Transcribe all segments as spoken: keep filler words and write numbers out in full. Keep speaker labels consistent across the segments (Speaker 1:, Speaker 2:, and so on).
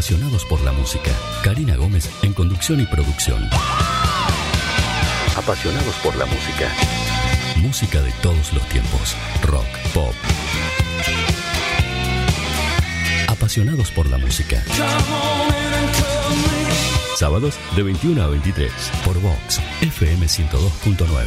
Speaker 1: Apasionados por la música. Karina Gómez en conducción y producción. Apasionados por la música. Música de todos los tiempos. Rock, pop. Apasionados por la música. Sábados de veintiuna a veintitrés por Vox F M ciento dos punto nueve.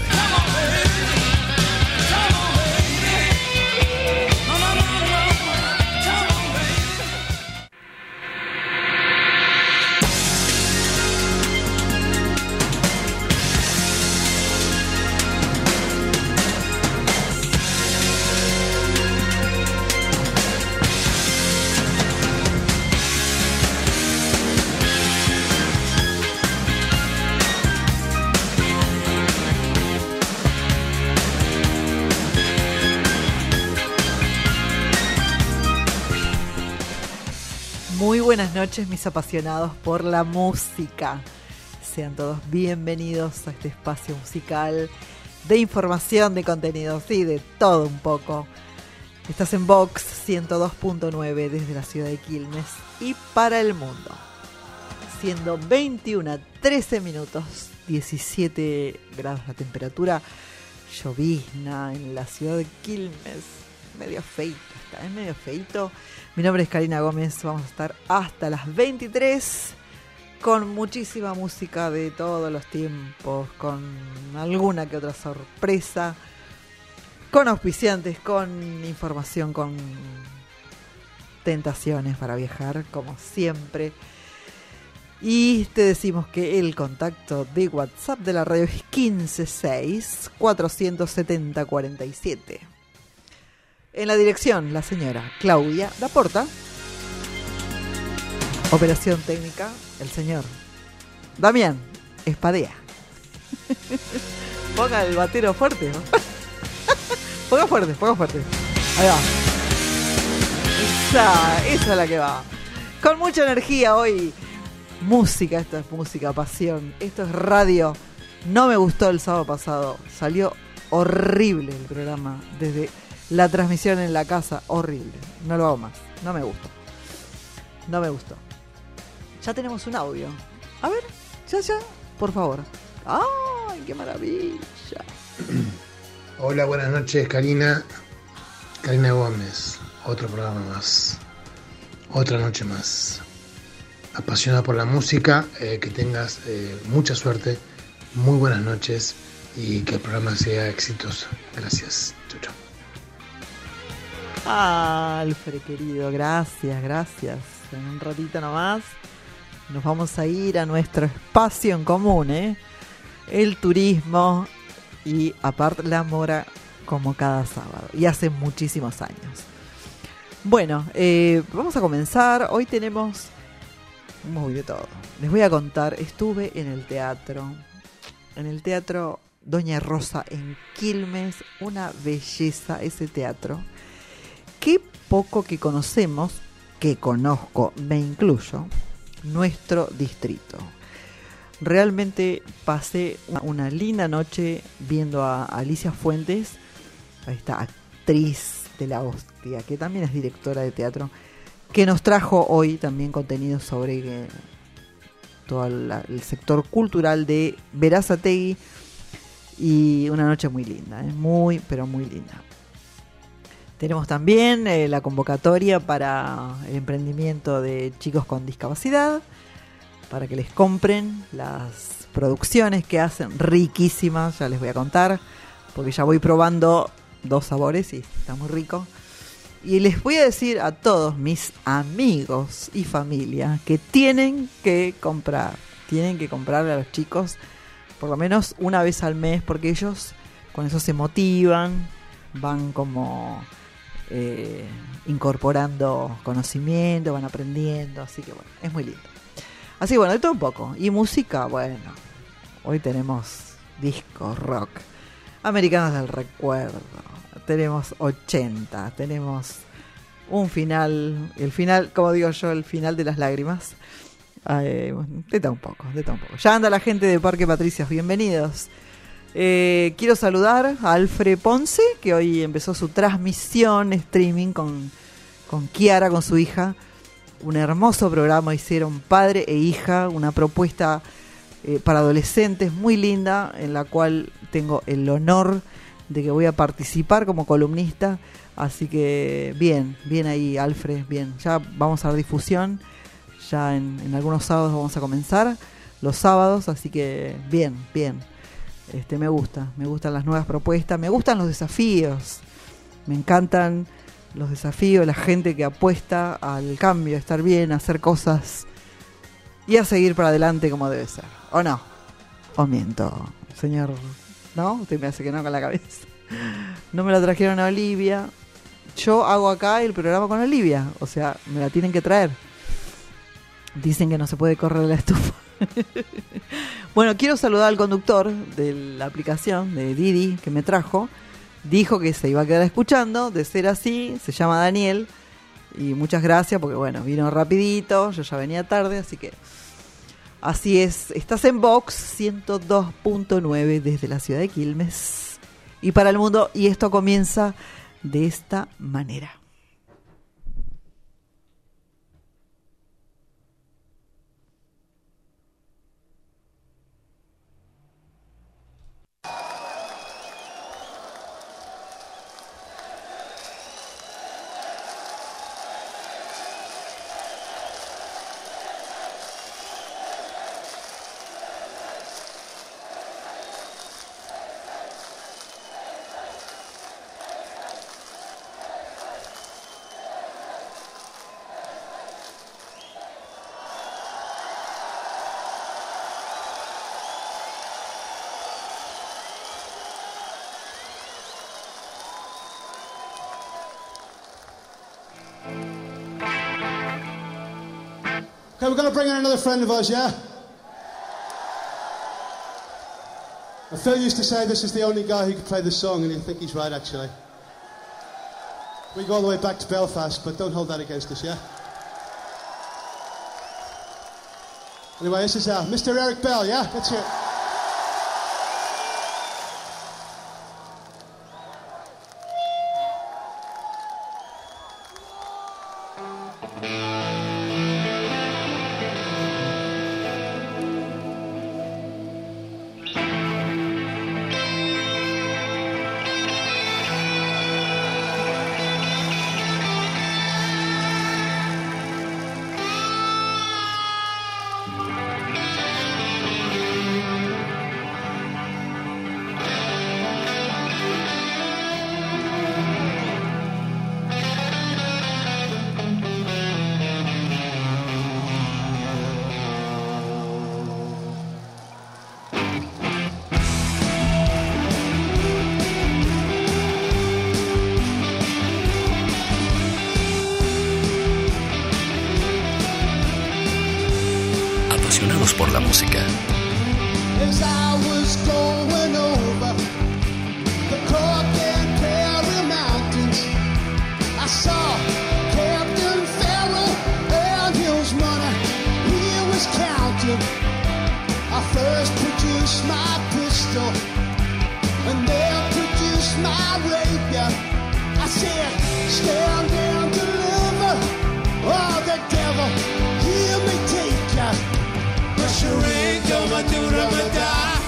Speaker 2: Buenas noches, mis apasionados por la música. Sean todos bienvenidos a este espacio musical de información, de contenidos y de todo un poco. Estás en Vox ciento dos punto nueve desde la ciudad de Quilmes y para el mundo. Siendo veintiuna, trece minutos, diecisiete grados la temperatura, llovizna en la ciudad de Quilmes, medio feito, está, es medio feito. Mi nombre es Karina Gómez, vamos a estar hasta las veintitrés con muchísima música de todos los tiempos, con alguna que otra sorpresa, con auspiciantes, con información, con tentaciones para viajar, como siempre. Y te decimos que el contacto de WhatsApp de la radio es quince seis cuatrocientos setenta cuarenta y siete. En la dirección, la señora Claudia Daporta. Operación técnica, el señor Damián Espadea. Ponga el batero fuerte, ¿no? Ponga fuerte, ponga fuerte. Ahí va. Esa, esa es la que va. Con mucha energía hoy. Música, esto es música, pasión. Esto es radio. No me gustó el sábado pasado. Salió horrible el programa desde... La transmisión en la casa, horrible. No lo hago más. No me gustó. No me gustó. Ya tenemos un audio. A ver, ya, ya, por favor. ¡Ay, qué maravilla!
Speaker 3: Hola, buenas noches, Karina. Karina Gómez. Otro programa más. Otra noche más. Apasionada por la música. Eh, que tengas eh, mucha suerte. Muy buenas noches. Y que el programa sea exitoso. Gracias. Chau, chau.
Speaker 2: Ah, Alfred querido, gracias, gracias. En un ratito nomás nos vamos a ir a nuestro espacio en común, ¿eh? El turismo y aparte la mora como cada sábado. Y hace muchísimos años. Bueno, eh, vamos a comenzar. Hoy tenemos muy de todo. Les voy a contar, estuve en el teatro, en el teatro Doña Rosa en Quilmes. Una belleza ese teatro. Qué poco que conocemos, que conozco, me incluyo, nuestro distrito. Realmente pasé una, una linda noche viendo a Alicia Fuentes, a esta actriz de la hostia, que también es directora de teatro, que nos trajo hoy también contenido sobre eh, todo la, el sector cultural de Berazategui, y una noche muy linda, ¿eh? muy, pero muy linda. Tenemos también eh, la convocatoria para el emprendimiento de chicos con discapacidad, para que les compren las producciones que hacen riquísimas, ya les voy a contar, porque ya voy probando dos sabores y está muy rico. Y les voy a decir a todos mis amigos y familia que tienen que comprar, tienen que comprarle a los chicos por lo menos una vez al mes, porque ellos con eso se motivan, van como... Eh, incorporando conocimiento, van aprendiendo, así que bueno, es muy lindo. Así que bueno, de todo un poco. Y música, bueno, hoy tenemos disco rock, Americanos del Recuerdo, tenemos ochenta, tenemos un final, el final, como digo yo, el final de las lágrimas. Eh, de todo un poco, de todo un poco. Ya anda la gente de Parque Patricias, bienvenidos. Eh, quiero saludar a Alfred Ponce, que hoy empezó su transmisión streaming con, con Kiara, con su hija, un hermoso programa hicieron, padre e hija, una propuesta eh, para adolescentes muy linda, en la cual tengo el honor de que voy a participar como columnista. Así que bien, bien ahí, Alfred, bien. Ya vamos a dar difusión, ya en, en algunos sábados vamos a comenzar, los sábados, así que bien, bien. Este, me gusta, me gustan las nuevas propuestas, me gustan los desafíos, me encantan los desafíos, la gente que apuesta al cambio, a estar bien, a hacer cosas y a seguir para adelante como debe ser. ¿O no? ¿O miento, señor? ¿No? Usted me hace que no con la cabeza. No me la trajeron a Olivia. Yo hago acá el programa con Olivia, o sea, me la tienen que traer. Dicen que no se puede correr la estufa. Bueno, quiero saludar al conductor de la aplicación de Didi que me trajo. Dijo que se iba a quedar escuchando. De ser así, se llama Daniel. Y muchas gracias porque bueno, vino rapidito. Yo ya venía tarde, así que así es. Estás en Vox ciento dos punto nueve desde la ciudad de Quilmes y para el mundo. Y esto comienza de esta manera.
Speaker 4: Okay, we're going to bring in another friend of ours, yeah? And Phil used to say this is the only guy who could play this song, and I think he's right, actually. We go all the way back to Belfast, but don't hold that against us, yeah? Anyway, this is uh, Mister Eric Bell, yeah? Let's hear it.
Speaker 1: Por la música.
Speaker 5: As I was going over the Cork and Kerry Mountains, I saw Captain Farrell and his money he was counting. I first produced my pistol and then produced my rapier. I said, stand and deliver, oh the devil, hear me take ya. Sharingo Madura Mada,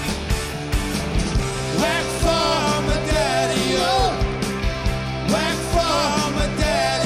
Speaker 5: whack for my daddy, oh, whack for my daddy.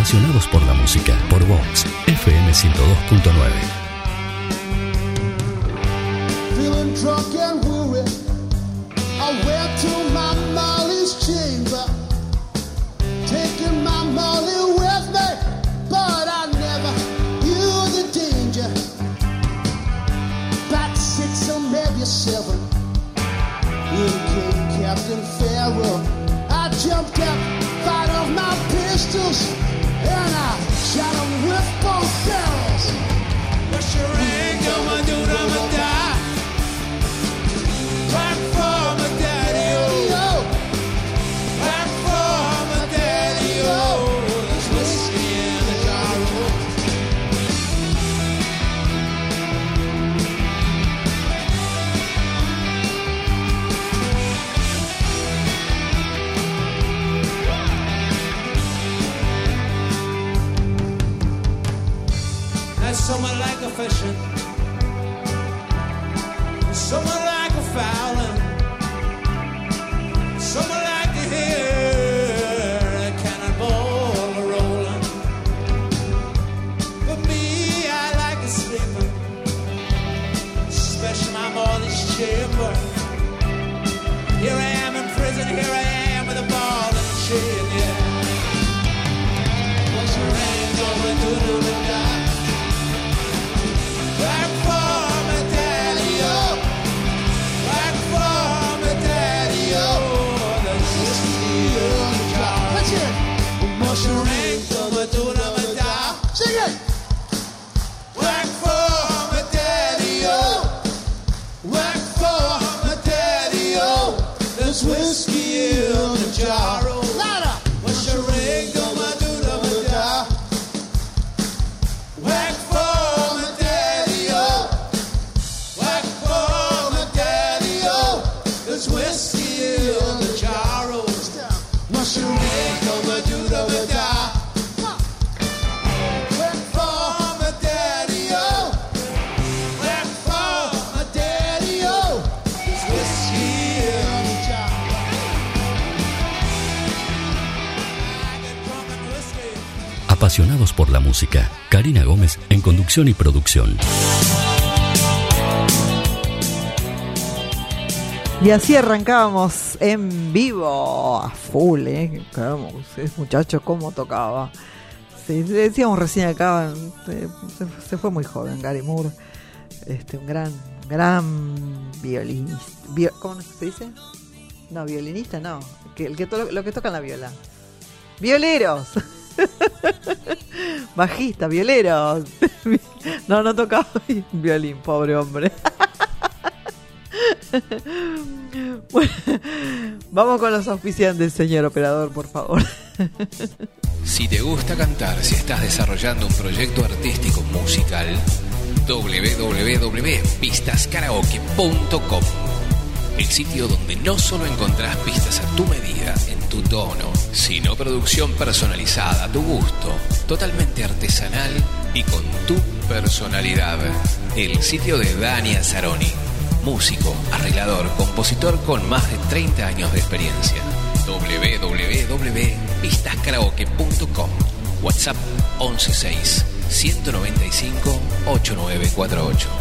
Speaker 1: Apasionados por la música, por Vox, F M ciento dos punto nueve.
Speaker 5: Feeling drunk and weary, I went to my Molly's chamber, taking my Molly with me, but I never knew the danger. Back six or maybe seven, in came Captain Pharaoh. I jumped up, fired off my pistols, and I shot him with both barrels. What's your ring, gonna do to my die? Back for my daddy, oh. Back for my daddy, oh. There's whiskey in the jar, oh. There's someone like a fishing, someone like a fowling, someone like to hear a cannonball a rolling. For me, I like it sleeping, especially my morning's chamber. Here I am in prison, here I am with a ball and a chain, yeah. What's your name gonna do to me, die? Back for my daddy, oh. Back for my daddy, oh. There's whiskey in the jar. Let's hear it. Mushroom, gonna do to my die. Sing it. Back for my daddy, oh. Back for my daddy, oh. There's whiskey in the jar. Louder. What's your ring gonna do to my die? Back for my daddy, oh. Back for my daddy, oh. There's whiskey in the jar. What's your ring gonna do to my die? Back for my daddy, oh. Back for my daddy, oh. There's whiskey in the jar. I get drunk on whiskey.
Speaker 1: Apasionados por la música, Karina Gómez en conducción y producción.
Speaker 2: Y así arrancábamos en vivo, a full, ¿eh? Claro, ese muchacho cómo tocaba. Sí, decíamos recién acá, se, se fue muy joven, Gary Moore. Este, un gran, gran violinista. Bio, ¿Cómo se dice? No, violinista no. Que, el que to, lo que toca en la viola. ¡Violeros! Bajista, violeros. No, no tocaba violín, pobre hombre. Bueno, vamos con los auspiciantes, señor operador, por favor.
Speaker 6: Si te gusta cantar, si estás desarrollando un proyecto artístico musical, doble u doble u doble u punto pistas karaoke punto com, el sitio donde no solo encontrás pistas a tu medida, en tu tono, sino producción personalizada a tu gusto, totalmente artesanal y con tu personalidad. El sitio de Dani Azzaroni, músico, arreglador, compositor con más de treinta años de experiencia. doble u doble u doble u punto pistas karaoke punto com. WhatsApp once seis, ciento noventa y cinco, ochenta y nueve cuarenta y ocho.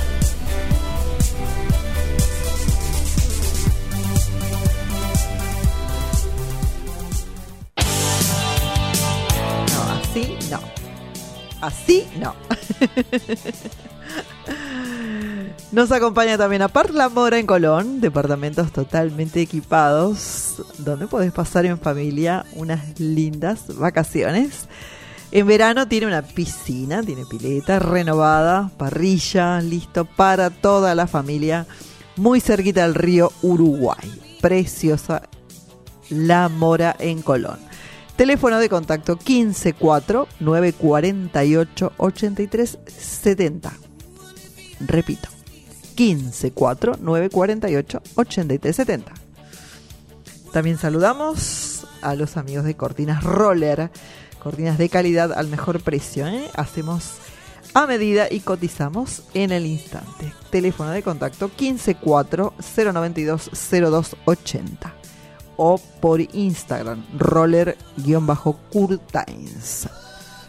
Speaker 2: No, así no. Así no. Nos acompaña también a Park La Mora en Colón, departamentos totalmente equipados, donde podés pasar en familia unas lindas vacaciones. En verano tiene una piscina, tiene pileta renovada, parrilla, listo para toda la familia, muy cerquita del río Uruguay. Preciosa La Mora en Colón. Teléfono de contacto quince cuatro, nueve cuarenta y ocho, ochenta y tres setenta. Repito, quince cuatro, nueve cuarenta y ocho, ochenta y tres setenta. También saludamos a los amigos de Cortinas Roller, cortinas de calidad al mejor precio, ¿eh? Hacemos a medida y cotizamos en el instante. Teléfono de contacto quince cuatro, cero noventa y dos, cero dos ochenta. O por Instagram, roller-curtains.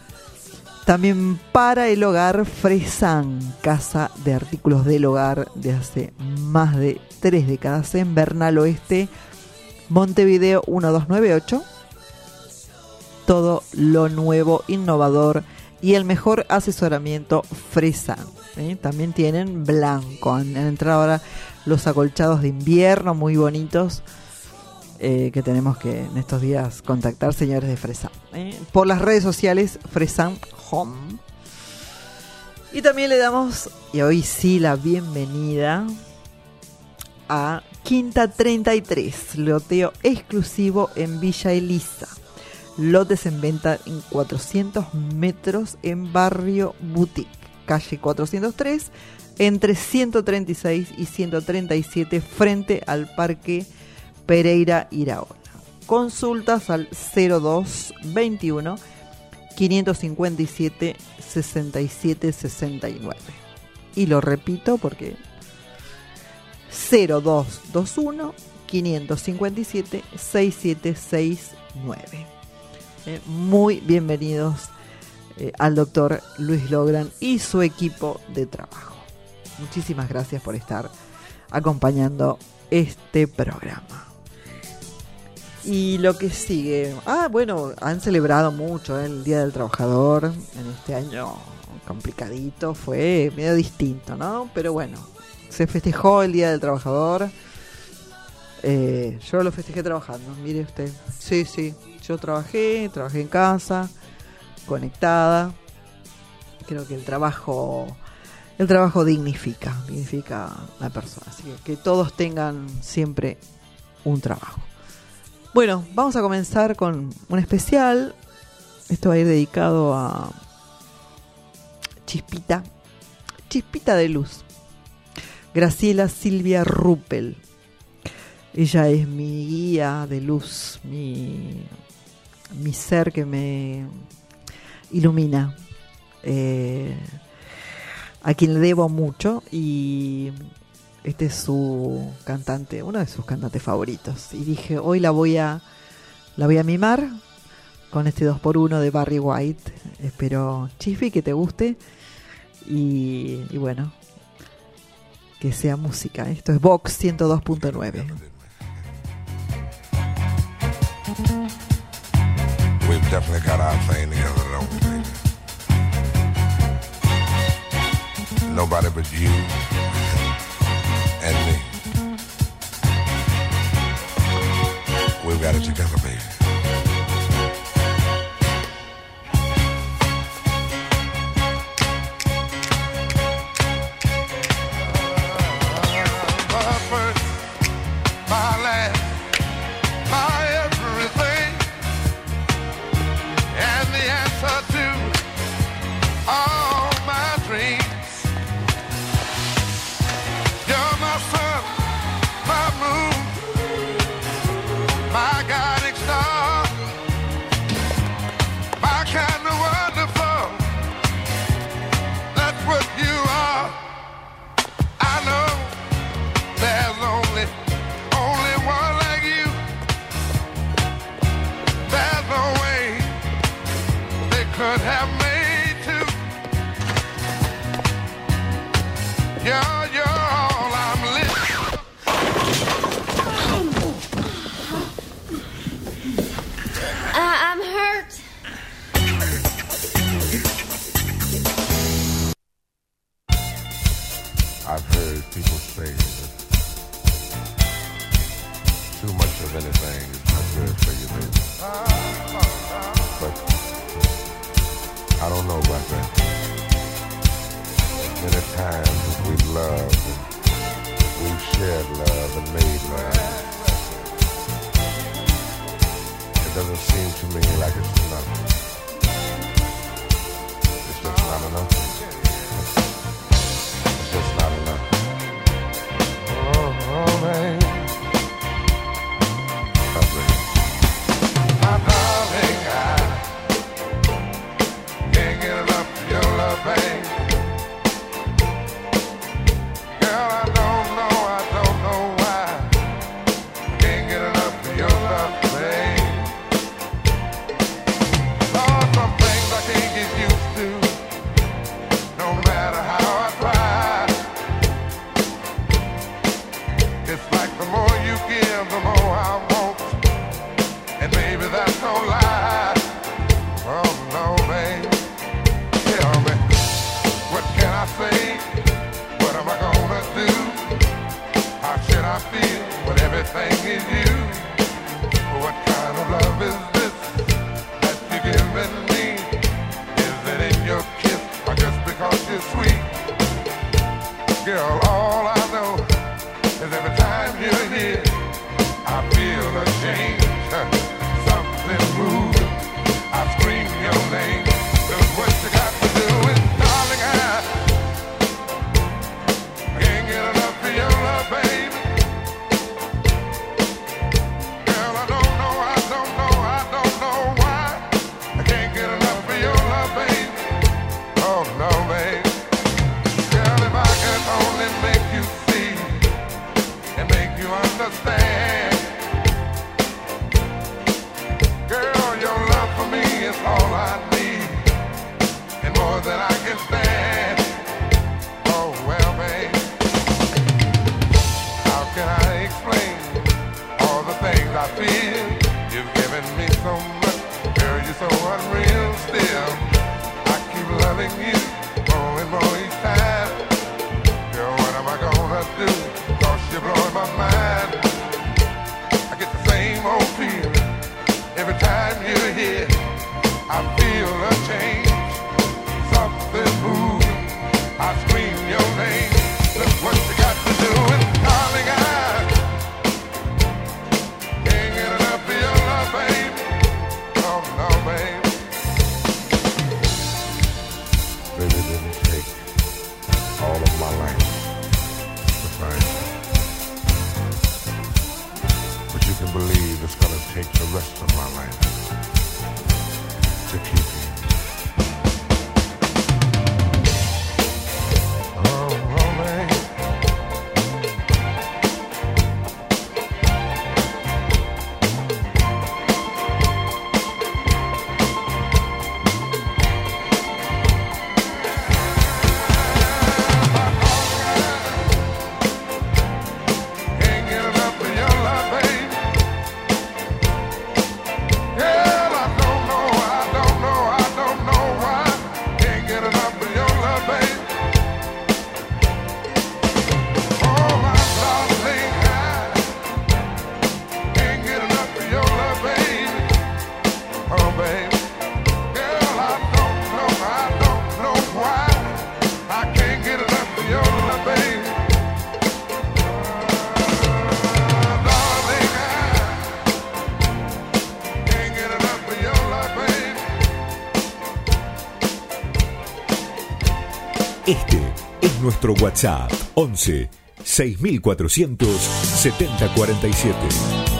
Speaker 2: También para el hogar, Fresan, casa de artículos del hogar de hace más de tres décadas en Bernal Oeste, Montevideo uno dos nueve ocho. Todo lo nuevo, innovador y el mejor asesoramiento Fresan. ¿eh? También tienen blanco. Han, han entrado ahora los acolchados de invierno muy bonitos. Eh, que tenemos que en estos días contactar, señores de Fresan, ¿eh? por las redes sociales Fresan Home. Y también le damos, y hoy sí, la bienvenida a Quinta treinta y tres, loteo exclusivo en Villa Elisa. Lotes en venta en cuatrocientos metros en Barrio Boutique, calle cuatrocientos tres, entre ciento treinta y seis y ciento treinta y siete, frente al Parque Pereira Iraola. Consultas al cero dos veintiuno quinientos cincuenta y siete sesenta y siete sesenta y nueve. Y lo repito porque cero dos veintiuno quinientos cincuenta y siete sesenta y siete sesenta y nueve. Eh, muy bienvenidos eh, al doctor Luis Logran y su equipo de trabajo. Muchísimas gracias por estar acompañando este programa. Y lo que sigue, ah bueno, han celebrado mucho ¿eh? el Día del Trabajador en este año complicadito, fue medio distinto, ¿no? Pero bueno, se festejó el Día del Trabajador. Eh, yo lo festejé trabajando, mire usted. Sí, sí, yo trabajé, trabajé en casa, conectada. Creo que el trabajo, el trabajo dignifica, dignifica a la persona. Así que que todos tengan siempre un trabajo. Bueno, vamos a comenzar con un especial. Esto va a ir dedicado a Chispita, Chispita de Luz. Graciela Silvia Ruppel. Ella es mi guía de luz, mi, mi ser que me ilumina, eh, a quien le debo mucho, y este es su cantante, uno de sus cantantes favoritos. Y dije, hoy la voy a la voy a mimar con este dos por uno de Barry White. Espero, Chifi, que te guste. Y, y bueno, que sea música. Esto es Vox ciento dos punto nueve.
Speaker 7: We've definitely got our thing together, don't we, baby? Nobody but you and me. We've got it together, baby.
Speaker 8: Some things I can't get used to.
Speaker 7: give, the more I want. And baby, that's no lie. Oh no, babe. Tell me, what can I say? What am I gonna do? How should I feel when everything is you? What kind of love is this that you're giving me? Is it in your kiss or just because you're sweet? Girl, all I know is every time you're here, I feel a change, something moving. I scream your name. Look what you got to do, and darling, I, I can't get enough of your love, baby. Girl, I don't know, I don't know, I don't know why I can't get enough of your love, baby. Oh no, baby. Girl, if I could only make you see and make you understand. Girl, your love for me is all I need and more than I can stand. Oh well, babe, how can I explain all the things I feel? You've given me so much, girl, you're so unreal still. I keep loving you more and more each time. Girl, what am I gonna do? Cause you're blowing my mind. I get the same old feeling every time you're here. I feel a change, something moving. I scream your name. Look what you got to do, and darling, I can't get enough of your love, baby. Oh no, baby. Baby, it didn't take all of my life to find you, but you can believe it's gonna take the rest of my life to keep you. Oh, oh, man. Can't get enough of your love, baby. Girl, I don't know, I don't know, I don't know why. Can't get enough of your love, baby. Oh, my darling, I can't get enough of your love, baby. Oh, baby. Girl, I don't know, I don't know why. I can't get enough of your love, baby. Darling, I can't get enough of your love, baby.
Speaker 1: Este es nuestro WhatsApp once seis mil cuatrocientos setenta cuarenta y siete.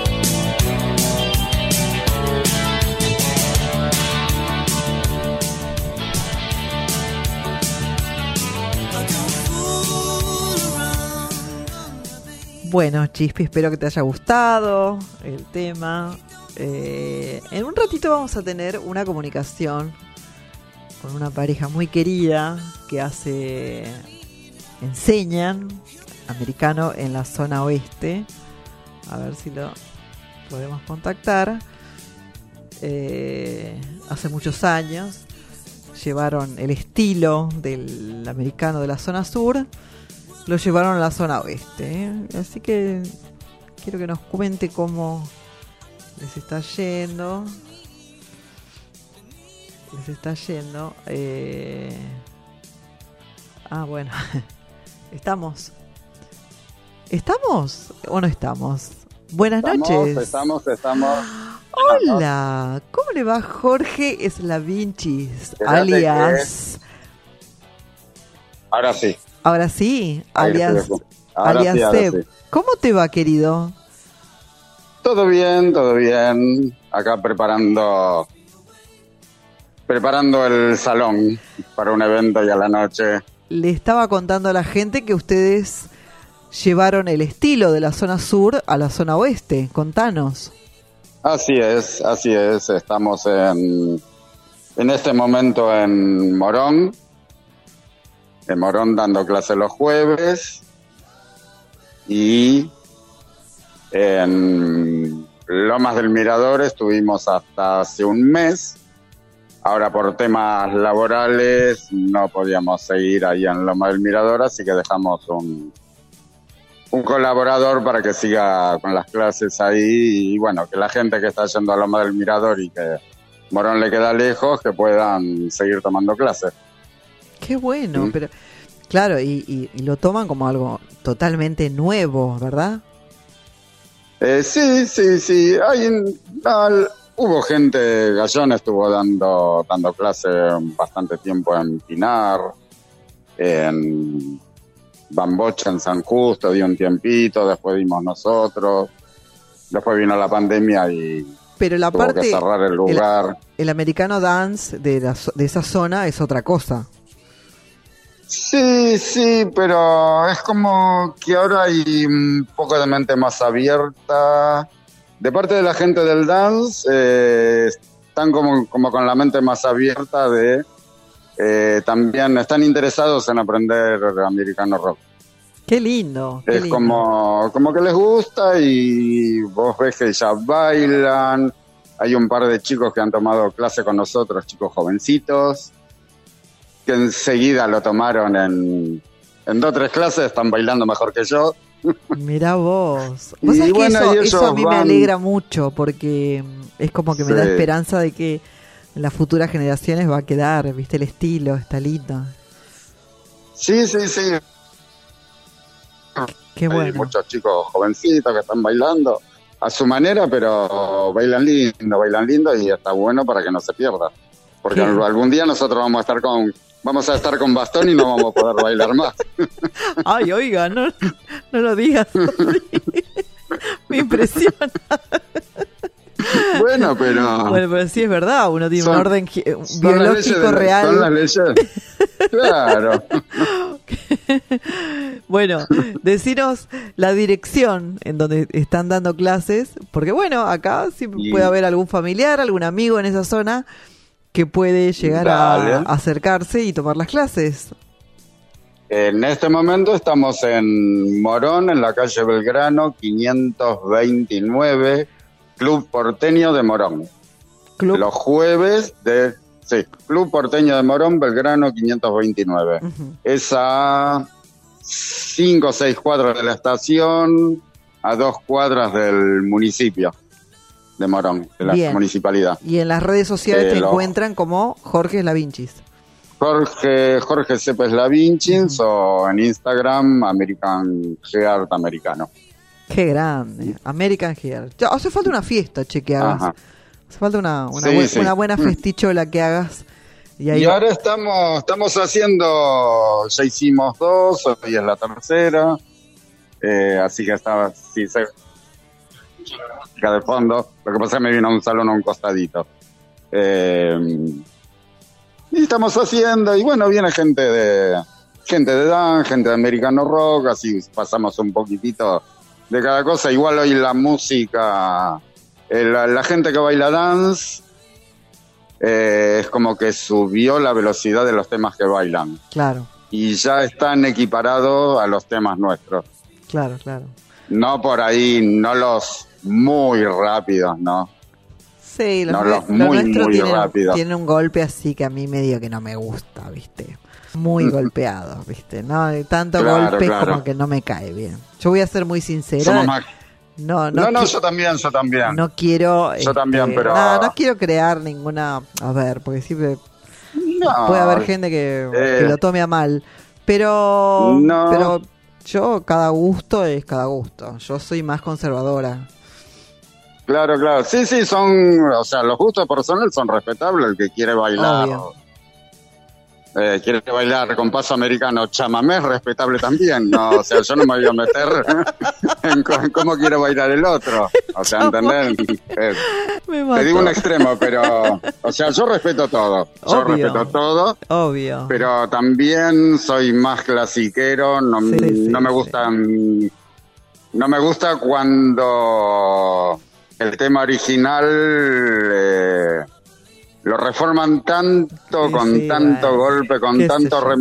Speaker 2: Bueno, Chispi, espero que te haya gustado el tema. Eh, en un ratito vamos a tener una comunicación con una pareja muy querida que hace, enseñan americano en la zona oeste. A ver si lo podemos contactar. Eh, hace muchos años llevaron el estilo del americano de la zona sur, lo llevaron a la zona oeste, ¿eh? Así que quiero que nos cuente cómo les está yendo. Les está yendo. Eh... Ah, bueno. ¿Estamos? ¿Estamos o no estamos? Buenas
Speaker 8: estamos,
Speaker 2: noches.
Speaker 8: Estamos, estamos.
Speaker 2: Hola, ¿cómo le va Jorge Slavinchis? Alias.
Speaker 8: Que... Ahora sí.
Speaker 2: Ahora sí,
Speaker 8: Ahí
Speaker 2: alias,
Speaker 8: ahora
Speaker 2: alias
Speaker 8: sí, ahora
Speaker 2: Seb.
Speaker 8: sí.
Speaker 2: ¿Cómo te va, querido?
Speaker 8: Todo bien, todo bien. Acá preparando preparando el salón para un evento y a la noche.
Speaker 2: Le estaba contando a la gente que ustedes llevaron el estilo de la zona sur a la zona oeste. Contanos.
Speaker 8: Así es, así es. Estamos en, en este momento en Morón. En Morón dando clases los jueves. Y En Lomas del Mirador estuvimos hasta hace un mes. Ahora por temas laborales no podíamos seguir ahí en Lomas del Mirador, así que dejamos un, un colaborador para que siga con las clases ahí. Y bueno, que la gente que está yendo a Lomas del Mirador y que Morón le queda lejos, que puedan seguir tomando clases.
Speaker 2: Qué bueno,
Speaker 8: ¿Mm?
Speaker 2: pero claro, y, y, y lo toman como algo totalmente nuevo, ¿verdad?
Speaker 8: Eh, sí, sí, sí. Hay, no, hubo gente, Gallón estuvo dando dando clase bastante tiempo en Pinar, en Bambocha, en San Justo, dio un tiempito, después dimos nosotros, después vino la pandemia y
Speaker 2: Pero la
Speaker 8: tuvo
Speaker 2: parte,
Speaker 8: que cerrar el lugar.
Speaker 2: El, el americano dance de, la, de esa zona es otra cosa.
Speaker 8: Sí, sí, pero es como que ahora hay un poco de mente más abierta. De parte de la gente del dance, eh, están como, como con la mente más abierta de... Eh, también están interesados en aprender americano rock.
Speaker 2: Qué lindo. Qué
Speaker 8: es
Speaker 2: lindo.
Speaker 8: como, como que les gusta y vos ves que ya bailan. Hay un par de chicos que han tomado clase con nosotros, chicos jovencitos, que enseguida lo tomaron en, en dos o tres clases, están bailando mejor que yo.
Speaker 2: Mirá vos. Vos
Speaker 8: Y
Speaker 2: sabés que
Speaker 8: bueno,
Speaker 2: eso,
Speaker 8: y
Speaker 2: eso
Speaker 8: ellos
Speaker 2: a mí me
Speaker 8: van-
Speaker 2: alegra mucho porque es como que me da
Speaker 8: Sí.
Speaker 2: esperanza de que en las futuras generaciones va a quedar, viste, el estilo, está lindo.
Speaker 8: Sí, sí, sí.
Speaker 2: Qué
Speaker 8: Hay
Speaker 2: bueno.
Speaker 8: muchos chicos jovencitos que están bailando a su manera, pero bailan lindo, bailan lindo y está bueno para que no se pierda. Porque
Speaker 2: Claro.
Speaker 8: algún día nosotros vamos a estar con vamos a estar con bastón y no vamos a poder bailar más.
Speaker 2: Ay, oiga, no, no lo digas. Me impresiona.
Speaker 8: Bueno, pero
Speaker 2: Bueno, pero sí es verdad, uno tiene
Speaker 8: Son-
Speaker 2: un orden gi-
Speaker 8: son las leyes
Speaker 2: biológico
Speaker 8: de la-
Speaker 2: real.
Speaker 8: son las leyes. Claro.
Speaker 2: Bueno, decinos la dirección en donde están dando clases, porque bueno, acá sí
Speaker 8: Y-
Speaker 2: puede haber algún familiar, algún amigo en esa zona que puede llegar a,
Speaker 8: Dale.
Speaker 2: a acercarse y tomar las clases.
Speaker 8: En este momento estamos en Morón, en la calle Belgrano, quinientos veintinueve, Club Porteño de Morón.
Speaker 2: Club.
Speaker 8: Los jueves de... Sí, Club Porteño de Morón, Belgrano, quinientos veintinueve.
Speaker 2: Ujú.
Speaker 8: Es a cinco o seis cuadras de la estación, a dos cuadras del municipio de Morón, de la
Speaker 2: Bien.
Speaker 8: municipalidad.
Speaker 2: Y en las redes sociales
Speaker 8: Eh,
Speaker 2: te
Speaker 8: lo-
Speaker 2: encuentran como Jorge Lavinchis.
Speaker 8: Jorge, Jorge Cepes Lavinchins o en Instagram American Heart Americano.
Speaker 2: Qué grande. American Hair. Ya, hace falta una fiesta, che, que hagas.
Speaker 8: Ajá.
Speaker 2: Hace falta una, una,
Speaker 8: Sí,
Speaker 2: buen-
Speaker 8: sí.
Speaker 2: una buena festichola que hagas. Y ahí
Speaker 8: Y ahora estamos, estamos haciendo, ya hicimos dos, hoy es la tercera, eh, así que estaba, sí, se acá de fondo, lo que pasa es que me vino a un salón a un costadito. Eh, y estamos haciendo, y bueno, viene gente de, gente de dance, gente de americano rock, así pasamos un poquitito de cada cosa. Igual hoy la música, eh, la, la gente que baila dance, eh, es como que subió la velocidad de los temas que bailan
Speaker 2: Claro,
Speaker 8: y ya están equiparados a los temas nuestros.
Speaker 2: claro, claro.
Speaker 8: No por ahí, no los muy rápidos, ¿no?
Speaker 2: Sí, los,
Speaker 8: No,
Speaker 2: nue-
Speaker 8: los
Speaker 2: los
Speaker 8: muy,
Speaker 2: nuestros
Speaker 8: muy
Speaker 2: tienen,
Speaker 8: rápidos.
Speaker 2: tienen un golpe así que a mí medio que no me gusta, ¿viste? Muy golpeados, ¿viste? No, tanto
Speaker 8: Claro,
Speaker 2: golpe
Speaker 8: claro.
Speaker 2: como que no me cae bien. Yo voy a ser muy sincera.
Speaker 8: Somos más...
Speaker 2: No, no,
Speaker 8: No, no,
Speaker 2: qui-
Speaker 8: yo también, yo también.
Speaker 2: no quiero.
Speaker 8: Yo también, pero-
Speaker 2: No, no quiero crear ninguna. A ver, porque siempre
Speaker 8: No,
Speaker 2: puede haber gente que,
Speaker 8: eh,
Speaker 2: que lo tome a mal. Pero.
Speaker 8: No.
Speaker 2: Pero yo, cada gusto es cada gusto. Yo soy más conservadora.
Speaker 8: Claro, claro. Sí, sí, son, o sea, los gustos personales son respetables. El que quiere bailar,
Speaker 2: Obvio.
Speaker 8: eh, quiere bailar con paso americano chamamé es respetable también, ¿no? O sea, yo no me voy a meter en co- cómo quiere bailar el otro. O sea, ¿entendés? Eh,
Speaker 2: Me
Speaker 8: te
Speaker 2: mato.
Speaker 8: digo un extremo, pero, o sea, yo respeto todo. Yo
Speaker 2: Obvio.
Speaker 8: respeto todo,
Speaker 2: Obvio.
Speaker 8: pero también soy más clasiquero. No,
Speaker 2: Sí, sí,
Speaker 8: no me
Speaker 2: sí.
Speaker 8: gustan, no me gusta cuando el tema original eh, lo reforman tanto,
Speaker 2: Sí,
Speaker 8: con
Speaker 2: sí,
Speaker 8: tanto
Speaker 2: bueno,
Speaker 8: golpe, con
Speaker 2: qué sé
Speaker 8: tanto
Speaker 2: yo.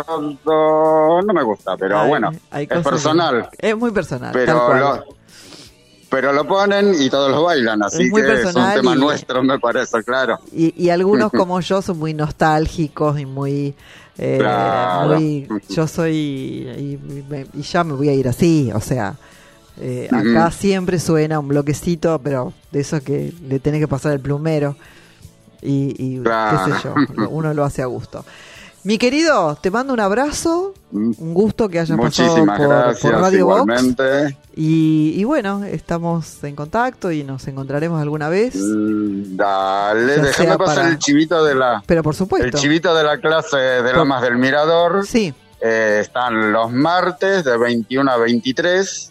Speaker 8: remixado. No me gusta, pero
Speaker 2: Hay-
Speaker 8: bueno,
Speaker 2: hay
Speaker 8: es
Speaker 2: cosas
Speaker 8: personal.
Speaker 2: que- es muy personal.
Speaker 8: Pero
Speaker 2: tal cual.
Speaker 8: lo- pero lo ponen y todos lo bailan, así
Speaker 2: Es muy
Speaker 8: que es un
Speaker 2: personal
Speaker 8: tema
Speaker 2: y-
Speaker 8: nuestro, me parece, claro.
Speaker 2: Y, y algunos como yo son muy nostálgicos y muy... eh,
Speaker 8: Claro.
Speaker 2: muy yo soy... Y, y- y ya me voy a ir así, o sea... eh, acá
Speaker 8: Ujú.
Speaker 2: siempre suena un bloquecito, pero de esos que le tenés que pasar el plumero. Y, y
Speaker 8: Claro.
Speaker 2: qué sé yo, lo- uno lo hace a gusto. Mi querido, te mando un abrazo, un gusto que hayas pasado
Speaker 8: Muchísimas
Speaker 2: por,
Speaker 8: gracias,
Speaker 2: por Radio Box.
Speaker 8: igualmente.
Speaker 2: Y, y bueno, estamos en contacto y nos encontraremos alguna vez.
Speaker 8: Mm, Dale,
Speaker 2: Ya
Speaker 8: déjame
Speaker 2: sea
Speaker 8: pasar
Speaker 2: para-
Speaker 8: el chivito de la
Speaker 2: Pero por
Speaker 8: el
Speaker 2: supuesto.
Speaker 8: chivito de la clase de
Speaker 2: Por-
Speaker 8: Lomas del Mirador.
Speaker 2: Sí,
Speaker 8: Eh, están los martes de veintiuno a veintitrés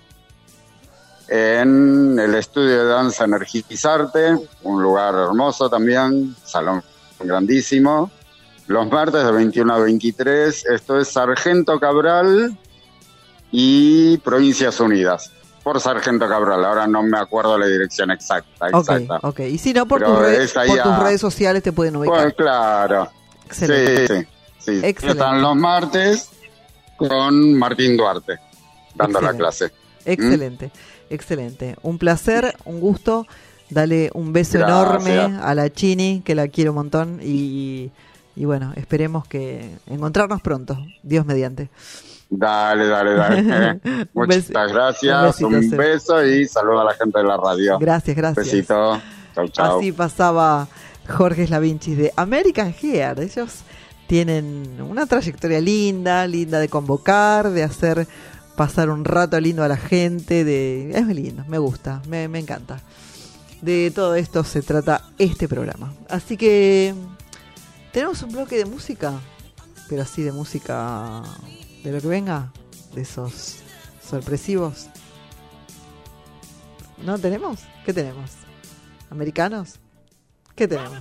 Speaker 8: en el estudio de danza Energizarte, un lugar hermoso también, salón grandísimo. Los martes de veintiuno a veintitrés, esto es Sargento Cabral y Provincias Unidas. Por Sargento Cabral, ahora no me acuerdo la dirección exacta.
Speaker 2: ok,
Speaker 8: exacta.
Speaker 2: ok. Y si no, por,
Speaker 8: Pero
Speaker 2: tus, redes,
Speaker 8: es ahí
Speaker 2: por tus
Speaker 8: a-
Speaker 2: redes sociales te pueden ubicar.
Speaker 8: Pues claro.
Speaker 2: Excelente.
Speaker 8: Sí, sí, sí.
Speaker 2: Excelente.
Speaker 8: Están los martes con Martín Duarte, dando la
Speaker 2: Excelente.
Speaker 8: clase.
Speaker 2: Excelente, excelente. Un placer, un gusto. Dale un beso
Speaker 8: Gracias.
Speaker 2: enorme a la Chini, que la quiero un montón. Y, y bueno, esperemos que encontrarnos pronto, Dios mediante.
Speaker 8: Dale, dale, dale.
Speaker 2: Un
Speaker 8: Muchas
Speaker 2: besi-
Speaker 8: gracias,
Speaker 2: un
Speaker 8: un,
Speaker 2: besito, sí.
Speaker 8: beso y saludo a la gente de la radio.
Speaker 2: Gracias, gracias.
Speaker 8: Besito. Chau, chau.
Speaker 2: Así pasaba Jorge Slavinchis de American Hair. Ellos tienen una trayectoria linda, linda de convocar, de hacer pasar un rato lindo a la gente. De es muy lindo, me gusta, me, me encanta. De todo esto se trata este programa. Así que tenemos un bloque de música, pero así de música de lo que venga, de esos sorpresivos. ¿No tenemos? ¿Qué tenemos? ¿Americanos? ¿Qué tenemos?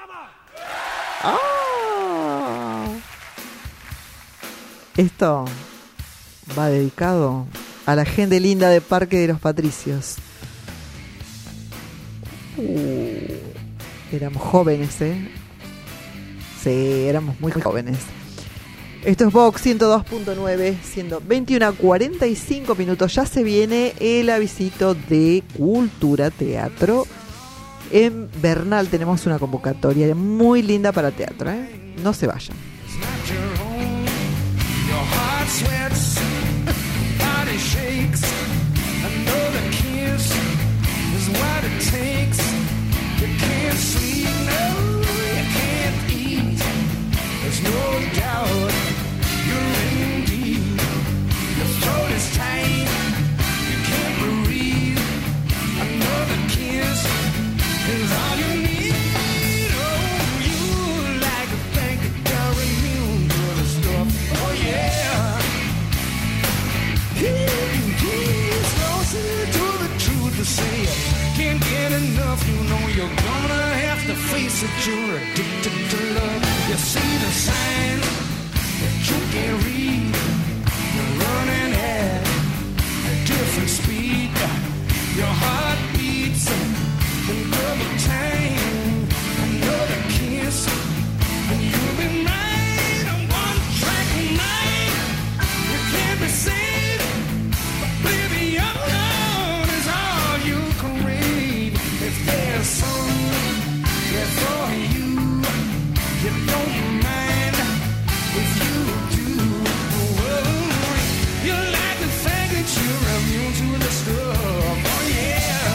Speaker 2: ¡Ah! Esto va dedicado a la gente linda de Parque de los Patricios. Uh, éramos jóvenes, ¿eh? Sí, éramos muy jóvenes. Esto es Vox ciento dos punto nueve, siendo veintiuno a cuarenta y cinco minutos. Ya se viene el avisito de Cultura Teatro. En Bernal tenemos una convocatoria muy linda para teatro, ¿eh? No se vayan.
Speaker 5: Your heart sweats, body shakes. Another kiss is what it takes. You can't sleep, no, you can't eat. There's no doubt you're in deep. Your throat is tight, you can't breathe. Another kiss is all you need. Oh, you like to think that you're immune to the stuff. Oh yeah. He's closer to the truth to say it. Can't get enough, you know you're gonna have to face it. You're addicted to love. You see the sign that you can't read. You're running at a different speed. Your heart beats in double time. Another kiss, and you've been right on one track mind. You can't be saved. Oblivion is all you crave. If there's some there for you, you don't mind if you do. Oh, you like to think that you're immune to the stuff. Oh yeah.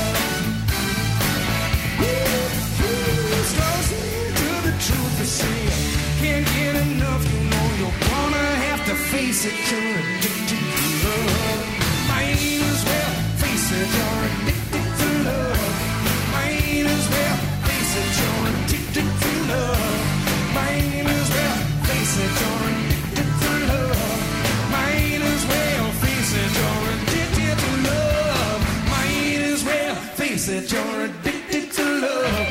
Speaker 5: Who's closer to the truth to say it? Can't get enough, you know you're gonna have to face it. You're addicted to love. Might as well face it, you're addicted to love. Might as well face it, you're addicted to love. Might as well face it, you're addicted to love. Might as well face it, you're addicted to love. Might as well face it, you're addicted to love.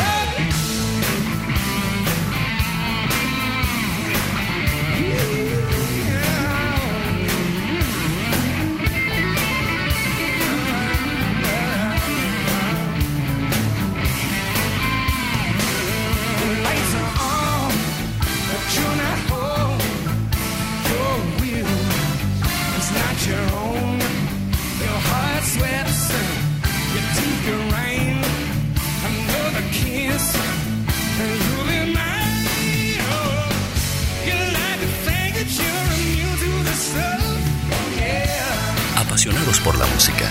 Speaker 5: The lights are on, but you're not home. Your will is not your own. Your heart sweats, you
Speaker 6: música.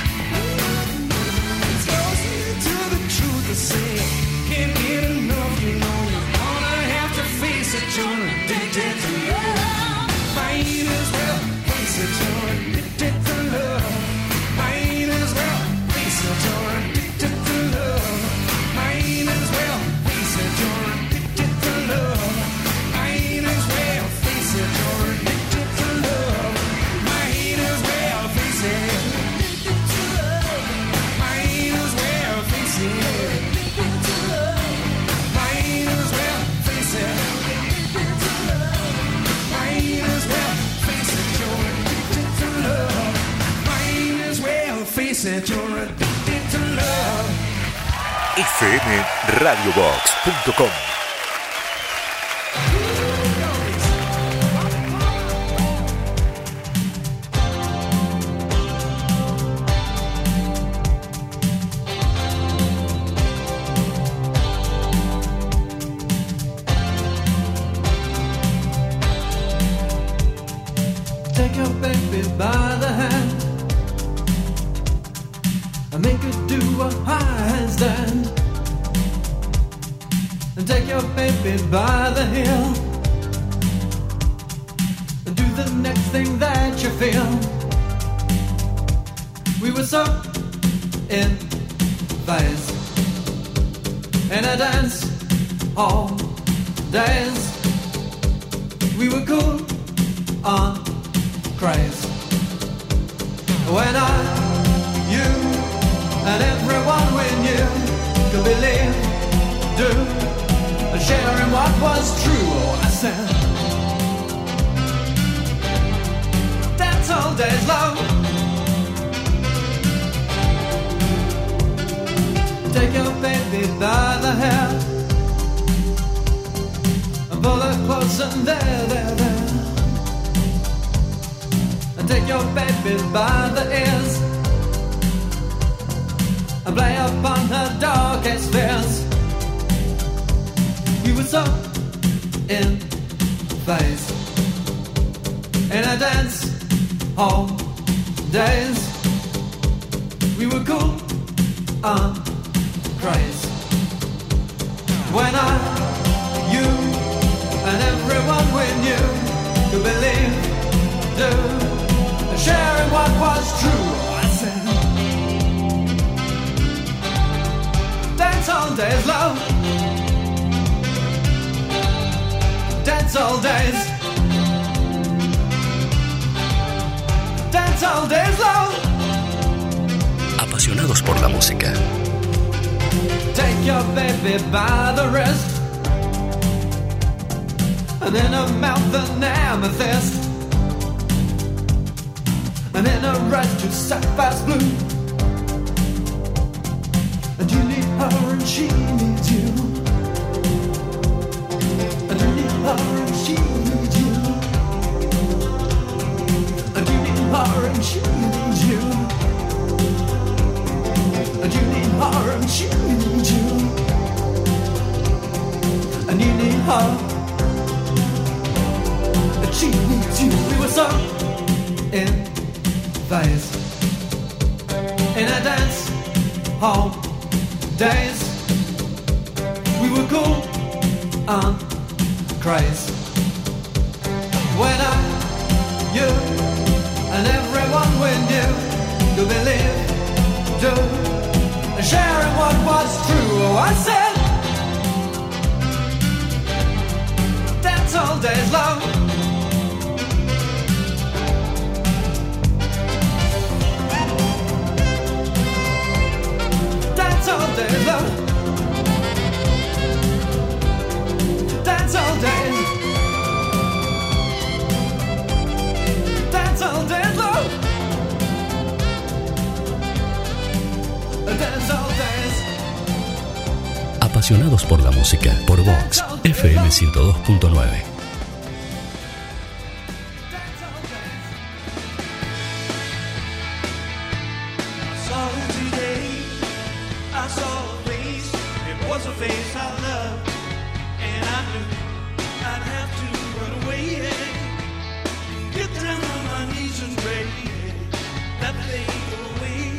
Speaker 1: F M radio box punto com.
Speaker 5: Take your baby by the hand and make her do a handstand. And take your baby by the heel and do the next thing that you feel. We were so in phase in a dance all days. We were cool on craze. When I, you, and everyone we knew could believe, do, and sharing what was true. Oh, I said, dance all days long. Take your baby by the hair and pull her close and there, there, there. And take your baby by the ears and play upon her darkest fears. We were so in phase in a dance hall days. We were cool on craze. When I, you, and everyone we knew could believe, do, sharing what was true. I said, dance all days, love. Dance all days. Dance all days, love.
Speaker 6: Apasionados por la música.
Speaker 5: Take your baby by the wrist and in her mouth an amethyst. And in her eyes just sapphire's blue. And you need her and she needs you. And you need her and she needs you. And you need her and she needs you. And you need her and she needs you. And you need her and she needs you. We were so in phase in a dance hall days. We were cool on craze. When I, you, and everyone we knew could believe, do, and sharing what was true. Oh, I said, dance all days long. Dance all day long. Dance all day. Dance all day long. Dance all days.
Speaker 6: Apasionados por la música, por Vox, F M ciento dos punto nueve.
Speaker 5: Get down on my knees and pray that they go away.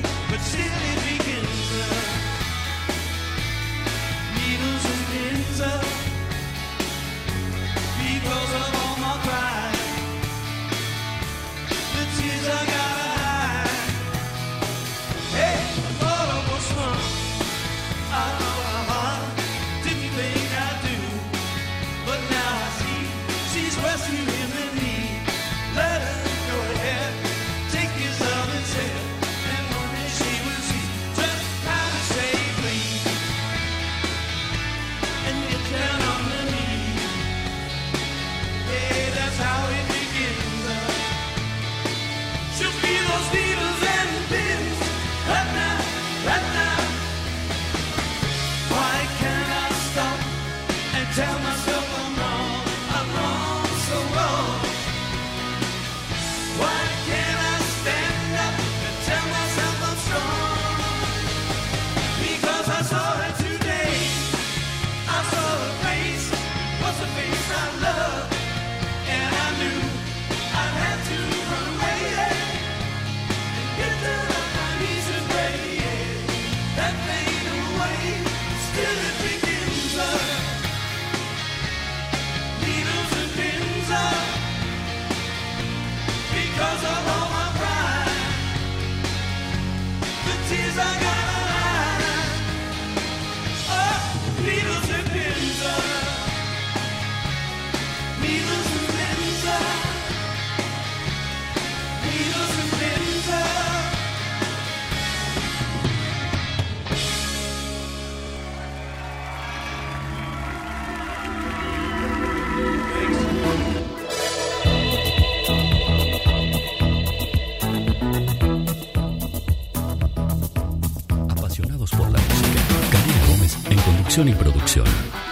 Speaker 9: Dirección y producción.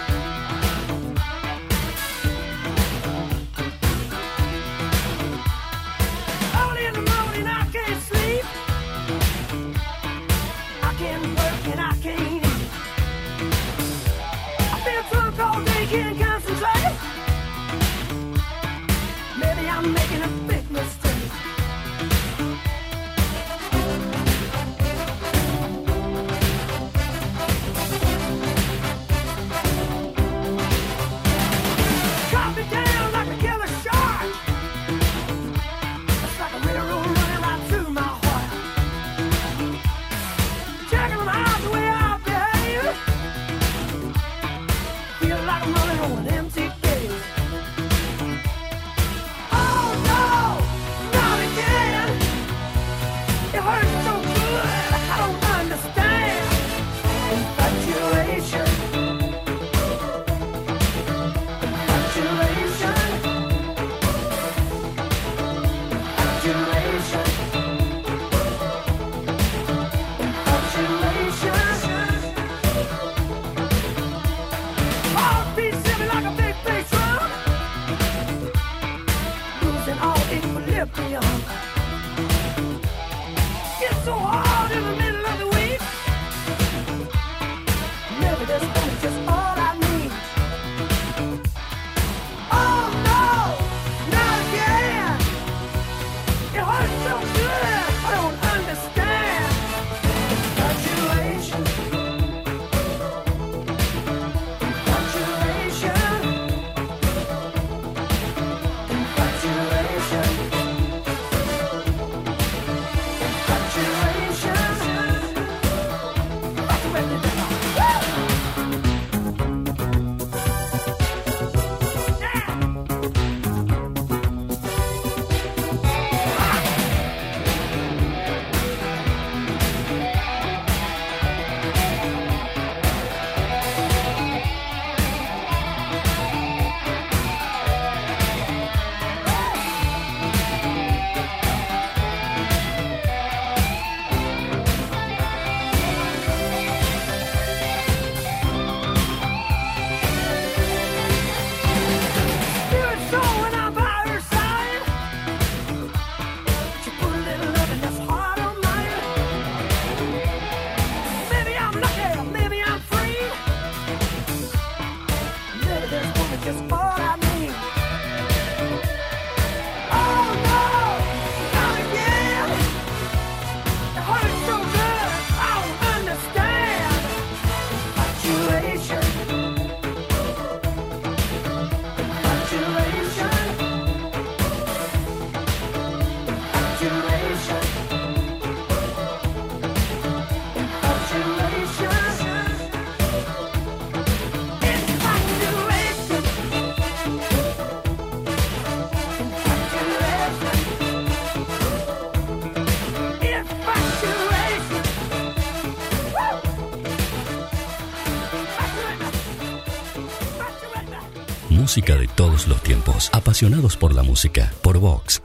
Speaker 9: Música de todos los tiempos. Apasionados por la música. Por Vox.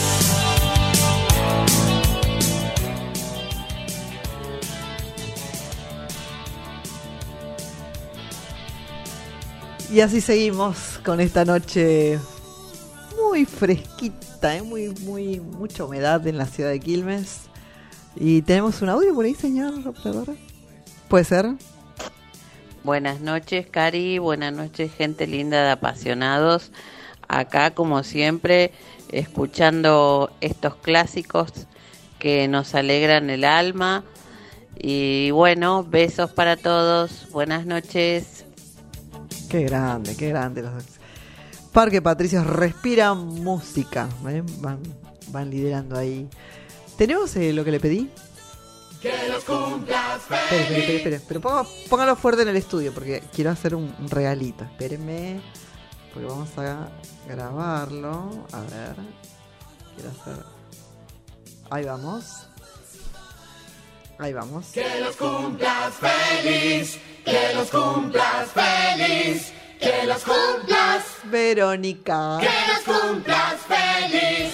Speaker 2: Y así seguimos con esta noche muy fresquita, ¿eh? muy, muy, mucha humedad en la ciudad de Quilmes. Y tenemos un audio por ahí, señor operador. ¿Puede ser?
Speaker 10: Buenas noches, Cari. Buenas noches, gente linda de apasionados. Acá, como siempre, escuchando estos clásicos que nos alegran el alma. Y bueno, besos para todos. Buenas noches.
Speaker 2: Qué grande, qué grande. Los Parque Patricios respira música. ¿eh? Van, van liderando ahí. ¿Tenemos eh, lo que le pedí?
Speaker 5: Que los cumplas feliz.
Speaker 2: Espere, espere, espere, espere. Pero ponga, póngalo fuerte en el estudio porque quiero hacer un, un regalito. Espérenme, porque vamos a grabarlo. A ver. Quiero hacer... Ahí vamos. Ahí vamos.
Speaker 5: Que los cumplas feliz. Que los cumplas feliz. Que los cumplas.
Speaker 2: Verónica.
Speaker 5: Que los cumplas feliz.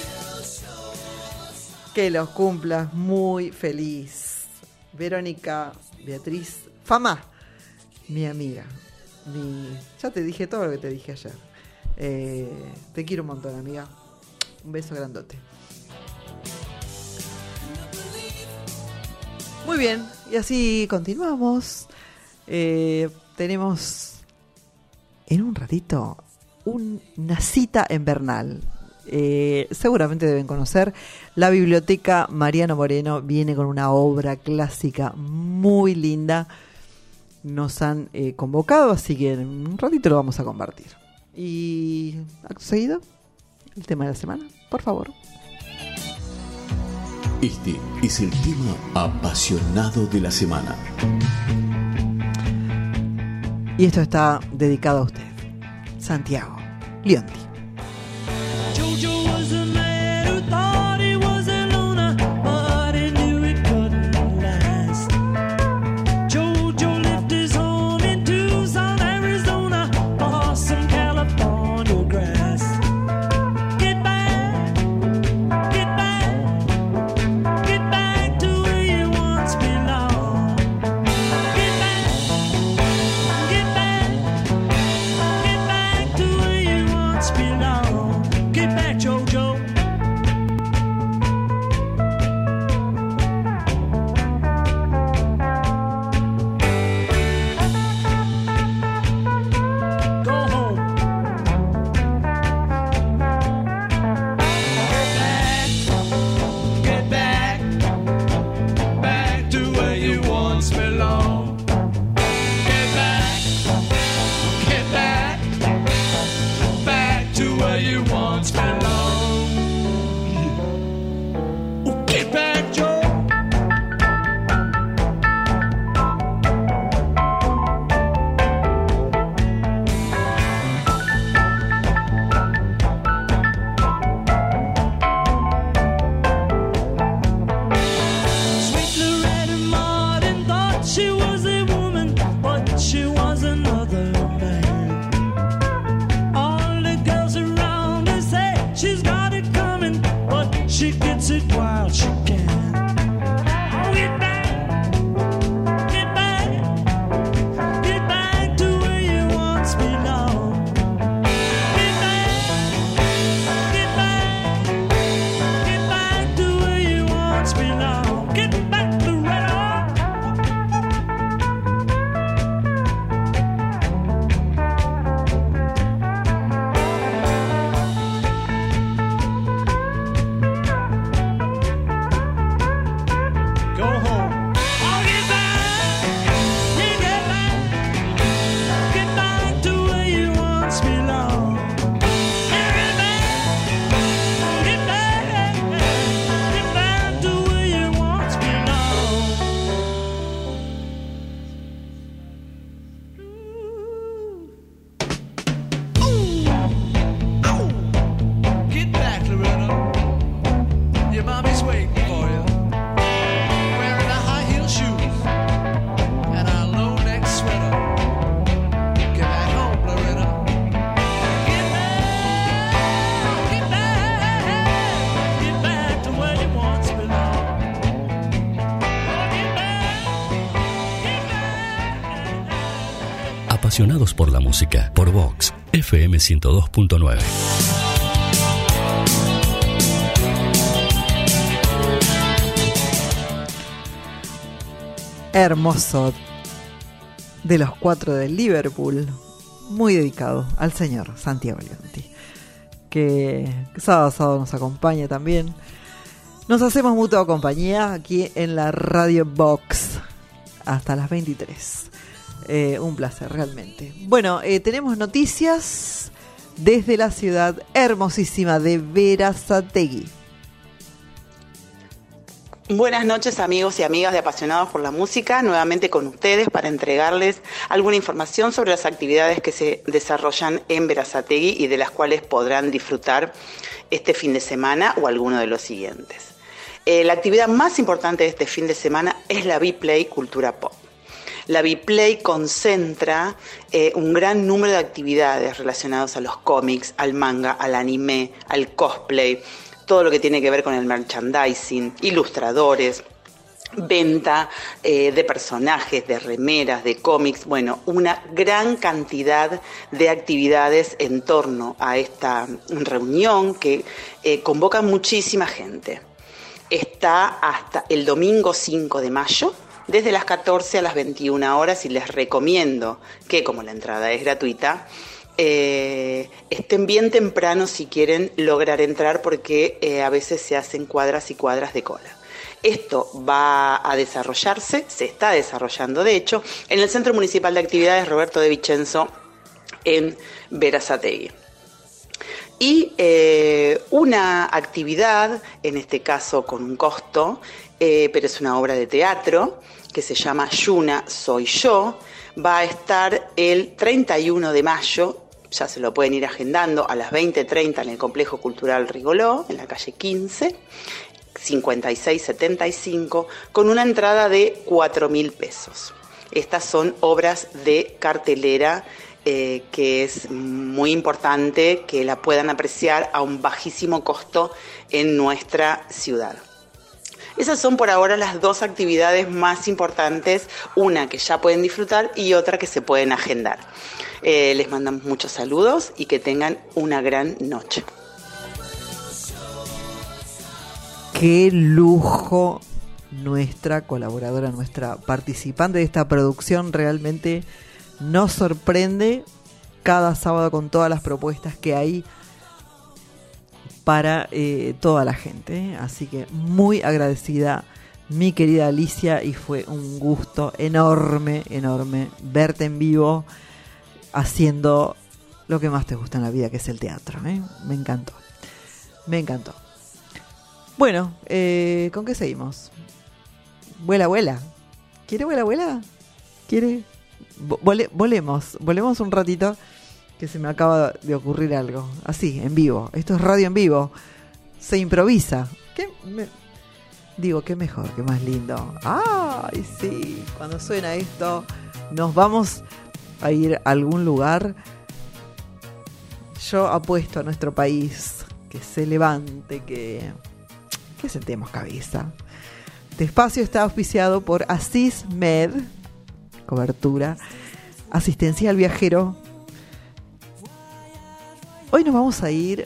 Speaker 2: Que los cumplas muy feliz. Verónica Beatriz Fama. mi amiga, mi, ya te dije todo lo que te dije ayer. Eh, te quiero un montón, amiga. Un beso grandote. Muy bien, y así continuamos. Eh, tenemos en un ratito una cita en Bernal. Eh, seguramente deben conocer la Biblioteca Mariano Moreno. Viene con una obra clásica muy linda. Nos han eh, convocado, así que en un ratito lo vamos a compartir. Y acto seguido, el tema de la semana, por favor.
Speaker 1: Este es el tema apasionado de la semana.
Speaker 2: Y esto está dedicado a usted, Santiago Lionti.
Speaker 5: Jojo was a man who thought he was a loner, but he knew it couldn't last. Jojo left his home in Tucson, Arizona, for some California grass. Get back, get back, get back to where you once belonged. Get back, get back, get back to where you once belonged. Get back, Jojo. Go home. Get back, get back, back to where you once belonged. Get back, get back, back to where you once belonged. Get back, Joe. Sweet Loretta Martin thought she was a woman, but she was another man. All the girls around her say she's got it coming, but she gets it while she can. Oh, get back, get back, get back to where you once belonged. Get back, get back, get back to where you once belonged. Get back to red on. Go home. Oh, get back, yeah, get back, get back to where you once belonged. Yeah, get back, get back, get back to where you once belonged. Ooh, ooh, get back, Loretta. Your mommy's waiting for you. Wearing a high heel shoes and a low neck sweater. Get back home, Loretta. Get back, get back, get back to where you once belonged. Oh, get back, get back.
Speaker 9: Apasionados por la música, por Vox, F M ciento dos punto nueve.
Speaker 2: Hermoso, de los cuatro del Liverpool, muy dedicado al señor Santiago Lionti, que sábado a sábado nos acompaña también. Nos hacemos mutua compañía aquí en la Radio Vox hasta las veintitrés. Eh, un placer realmente. Bueno, eh, tenemos noticias desde la ciudad hermosísima de Berazategui.
Speaker 11: Buenas noches, amigos y amigas de Apasionados por la Música, nuevamente con ustedes para entregarles alguna información sobre las actividades que se desarrollan en Berazategui y de las cuales podrán disfrutar este fin de semana o alguno de los siguientes. Eh, la actividad más importante de este fin de semana es la B-Play Cultura Pop. La B-Play concentra eh, un gran número de actividades relacionadas a los cómics, al manga, al anime, al cosplay, todo lo que tiene que ver con el merchandising, ilustradores, venta eh, de personajes, de remeras, de cómics, bueno, una gran cantidad de actividades en torno a esta reunión que eh, convoca muchísima gente. Está hasta el domingo cinco de mayo, desde las catorce a las veintiuna horas, y les recomiendo que, como la entrada es gratuita, eh, estén bien temprano si quieren lograr entrar, porque eh, a veces se hacen cuadras y cuadras de cola. Esto va a desarrollarse, se está desarrollando de hecho, en el Centro Municipal de Actividades Roberto de Vicenzo en Berazategui. Y eh, una actividad, en este caso con un costo, eh, pero es una obra de teatro que se llama Yuna Soy Yo, va a estar el treinta y uno de mayo, ya se lo pueden ir agendando, a las veinte treinta en el Complejo Cultural Rigoló, en la calle quince, cincuenta y seis setenta y cinco, con una entrada de cuatro mil pesos. Estas son obras de cartelera eh, que es muy importante que la puedan apreciar a un bajísimo costo en nuestra ciudad. Esas son por ahora las dos actividades más importantes, una que ya pueden disfrutar y otra que se pueden agendar. Eh, les mandamos muchos saludos y que tengan una gran noche.
Speaker 2: Qué lujo nuestra colaboradora, nuestra participante de esta producción. Realmente nos sorprende cada sábado con todas las propuestas que hay para eh, toda la gente, ¿eh? Así que muy agradecida, mi querida Alicia, y fue un gusto enorme, enorme verte en vivo haciendo lo que más te gusta en la vida, que es el teatro, ¿eh? Me encantó, me encantó. Bueno, eh, ¿con qué seguimos? Vuela, vuela. ¿Quiere vuela, vuela? ¿Quiere? Vole, volemos, volemos un ratito, que se me acaba de ocurrir algo. Así, en vivo. Esto es radio en vivo. Se improvisa. ¿Qué? Me... Digo, qué mejor, qué más lindo. ¡Ay, sí! Cuando suena esto, nos vamos a ir a algún lugar. Yo apuesto a nuestro país que se levante, que... que sentemos cabeza. Este espacio está auspiciado por Asís Med, cobertura asistencia al viajero. Hoy nos vamos a ir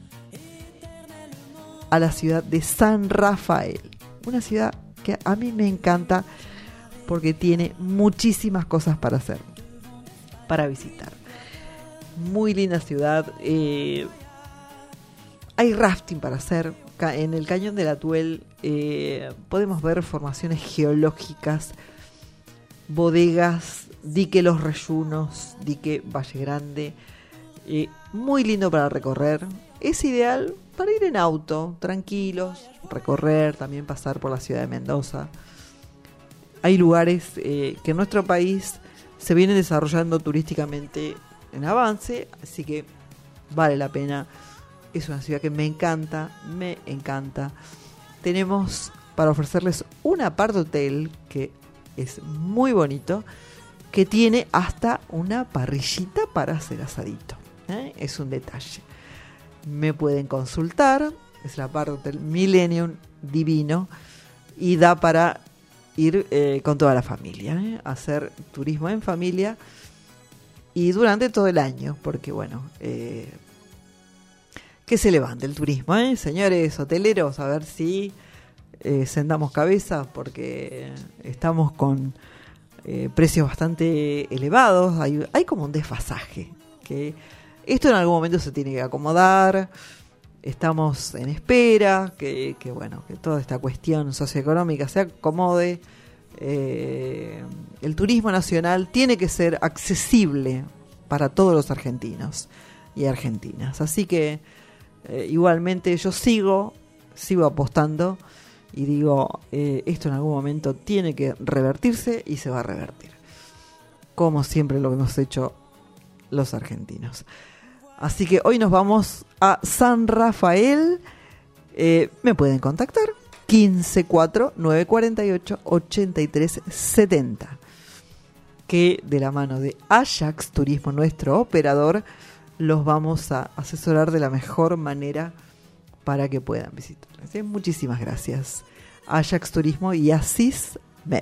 Speaker 2: a la ciudad de San Rafael, una ciudad que a mí me encanta porque tiene muchísimas cosas para hacer, para visitar. Muy linda ciudad, eh, hay rafting para hacer. En el Cañón del Atuel eh, podemos ver formaciones geológicas, bodegas, dique Los Reyunos, dique Valle Grande, eh, muy lindo para recorrer. Es ideal para ir en auto, tranquilos, recorrer, también pasar por la ciudad de Mendoza. Hay lugares eh, que en nuestro país se vienen desarrollando turísticamente en avance, así que vale la pena. Es una ciudad que me encanta, me encanta. Tenemos para ofrecerles un apart hotel que es muy bonito, que tiene hasta una parrillita para hacer asadito, ¿eh? Es un detalle. Me pueden consultar, es el apart hotel Millennium, divino, y da para ir eh, con toda la familia, ¿eh? Hacer turismo en familia y durante todo el año, porque bueno... Eh, que se levante el turismo, ¿eh? Señores hoteleros, a ver si eh, sentamos cabeza, porque estamos con eh, precios bastante elevados. Hay, hay como un desfasaje, que esto en algún momento se tiene que acomodar. Estamos en espera, que, que bueno, que toda esta cuestión socioeconómica se acomode. Eh, el turismo nacional tiene que ser accesible para todos los argentinos y argentinas. Así que Eh, igualmente yo sigo, sigo apostando y digo, eh, esto en algún momento tiene que revertirse y se va a revertir. Como siempre lo hemos hecho los argentinos. Así que hoy nos vamos a San Rafael. Eh, me pueden contactar quince cuatro nueve cuatro ocho ochenta y tres setenta. Que de la mano de Ajax Turismo, nuestro operador, los vamos a asesorar de la mejor manera para que puedan visitar. ¿Sí? Muchísimas gracias. Ajax Turismo y Asís Med.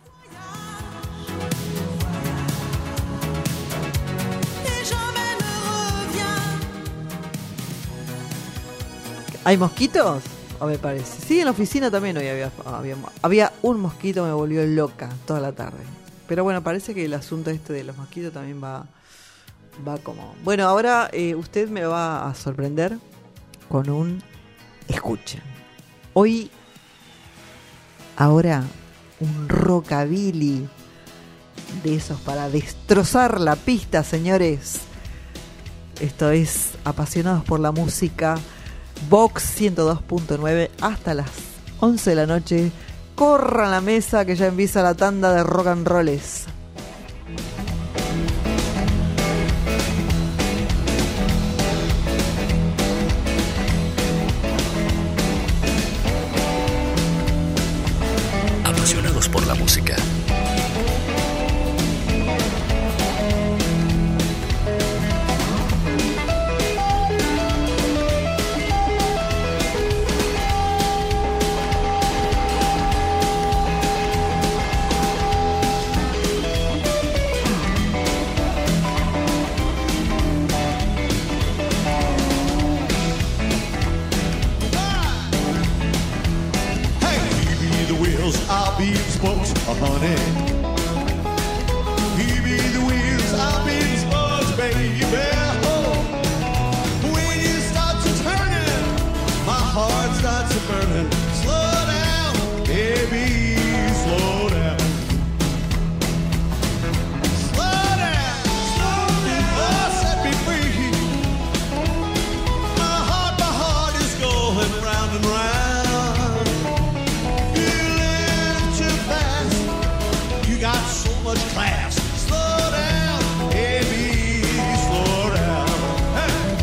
Speaker 2: ¿Hay mosquitos? O me parece. Sí, en la oficina también hoy había, había, había un mosquito, me volvió loca toda la tarde. Pero bueno, parece que el asunto este de los mosquitos también va, va como... Bueno, ahora eh, usted me va a sorprender con un... Escuchen. Hoy, ahora, un rockabilly de esos para destrozar la pista, señores. Esto es Apasionados por la Música... Vox ciento dos punto nueve hasta las once de la noche. Corran la mesa que ya empieza la tanda de rock and rolls.
Speaker 9: Apasionados por la música.
Speaker 5: I'll be the spokes, oh honey. You be the wheels, I'll be the spokes, baby. Oh, when you start to turning, my heart starts to burning. Slow down, baby, slow down. Slow down, slow down. Oh, set me free. My heart, my heart is going round and round. Got so much class. Slow down, baby, slow down. Hey.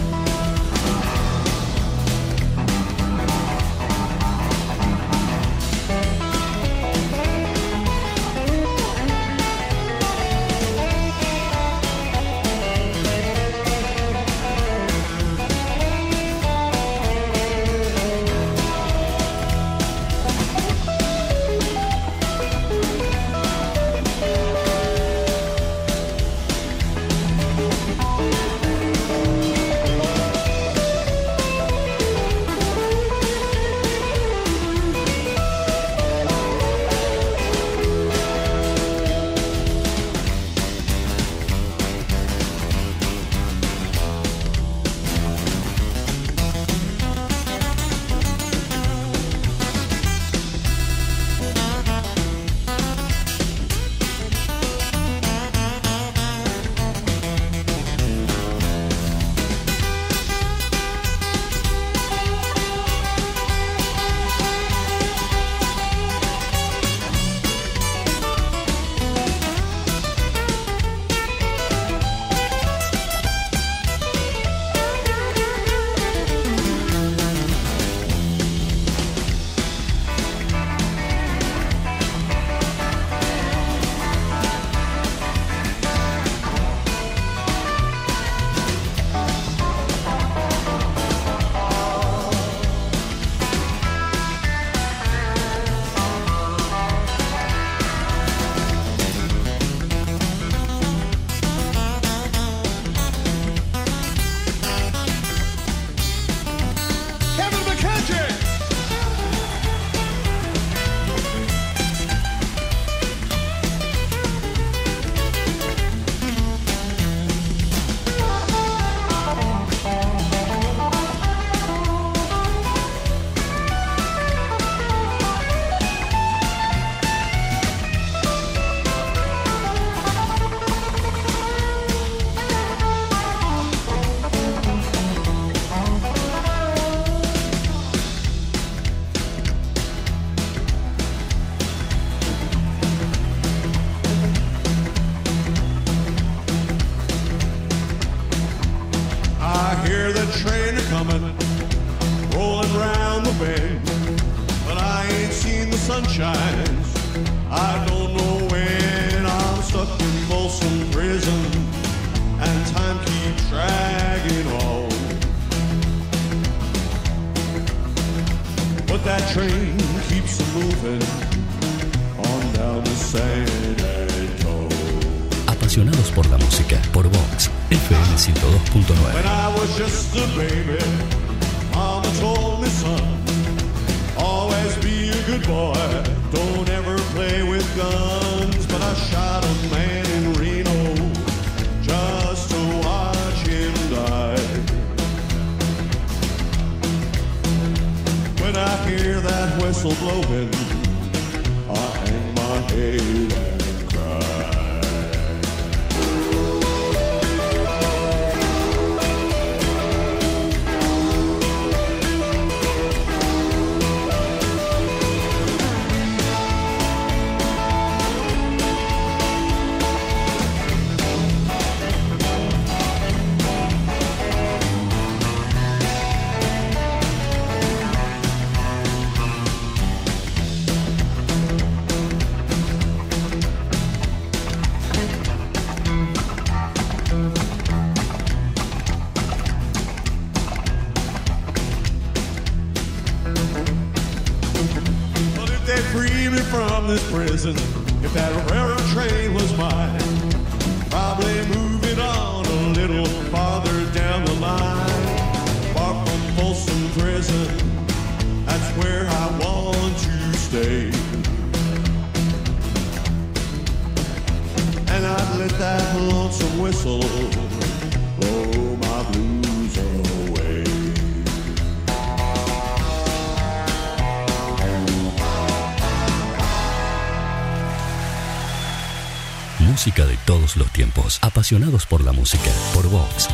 Speaker 5: drifting on down to San Antonio.
Speaker 9: Apasionados por la música, por Vox, F M ciento dos punto nueve.
Speaker 5: When I was just a baby, Mama told me, son, always be a good boy, don't ever play with guns. But I shot a man in Reno just to watch him die. When I hear that whistle blowing, I hang my head and cry. From this prison, if that railroad train was mine, probably moving on a little farther down the line, far from Folsom Prison, that's where I want to stay. And I'd let that lonesome whistle blow my blues away.
Speaker 9: Música de todos los tiempos. Apasionados por la música. Por Vox.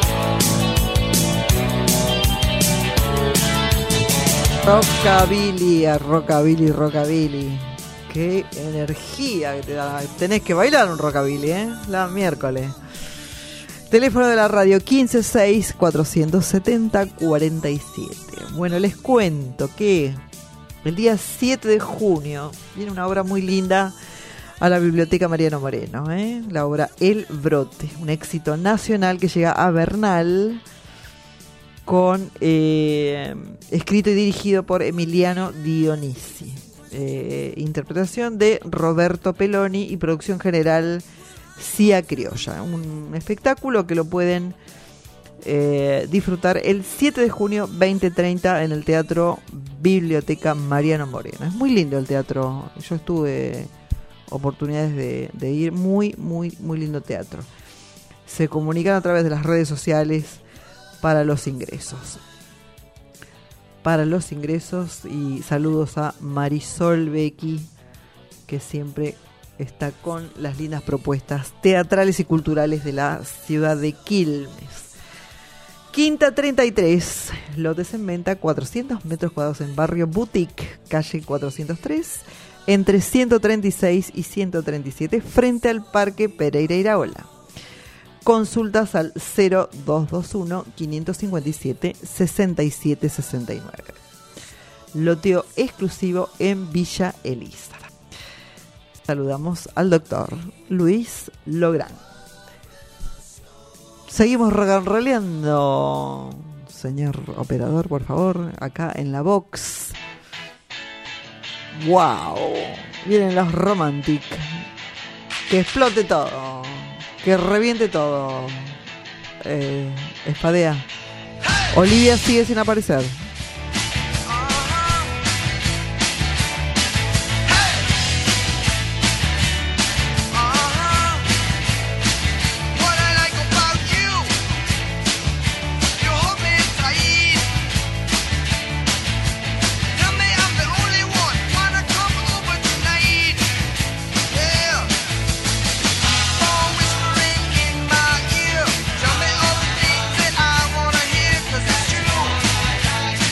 Speaker 2: Rockabilly, a rockabilly, rockabilly. Qué energía que te da. Tenés que bailar un rockabilly, ¿eh? La miércoles. Teléfono de la radio quince seis cuatrocientos setenta cuarenta y siete. Bueno, les cuento que el día siete de junio viene una obra muy linda a la Biblioteca Mariano Moreno, ¿eh? La obra El Brote, un éxito nacional que llega a Bernal, con eh, escrito y dirigido por Emiliano Dionisi, eh, interpretación de Roberto Peloni y producción general Cia Criolla. Un espectáculo que lo pueden eh, disfrutar el siete de junio veinte treinta en el Teatro Biblioteca Mariano Moreno. Es muy lindo el teatro, yo estuve oportunidades de, de ir, muy, muy, muy lindo teatro. Se comunican a través de las redes sociales para los ingresos. Para los ingresos y saludos a Marisol Becky, que siempre está con las lindas propuestas teatrales y culturales de la ciudad de Quilmes. Quinta treinta y tres, lotes en venta, cuatrocientos metros cuadrados en barrio Boutique, calle cuatrocientos tres, entre ciento treinta y seis y ciento treinta y siete, frente al Parque Pereira Iraola. Consultas al cero dos dos uno, quinientos cincuenta y siete, sesenta y siete sesenta y nueve. Loteo exclusivo en Villa Elisa. Saludamos al doctor Luis Lográn. Seguimos roleando, señor operador, por favor, acá en la box. ¡Wow! Vienen los Romantic. Que explote todo. Que reviente todo. Eh, espadea. Olivia sigue sin aparecer.
Speaker 5: Tell me all the things that I wanna hear, 'cause it's true.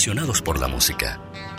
Speaker 9: Apasionados por la música.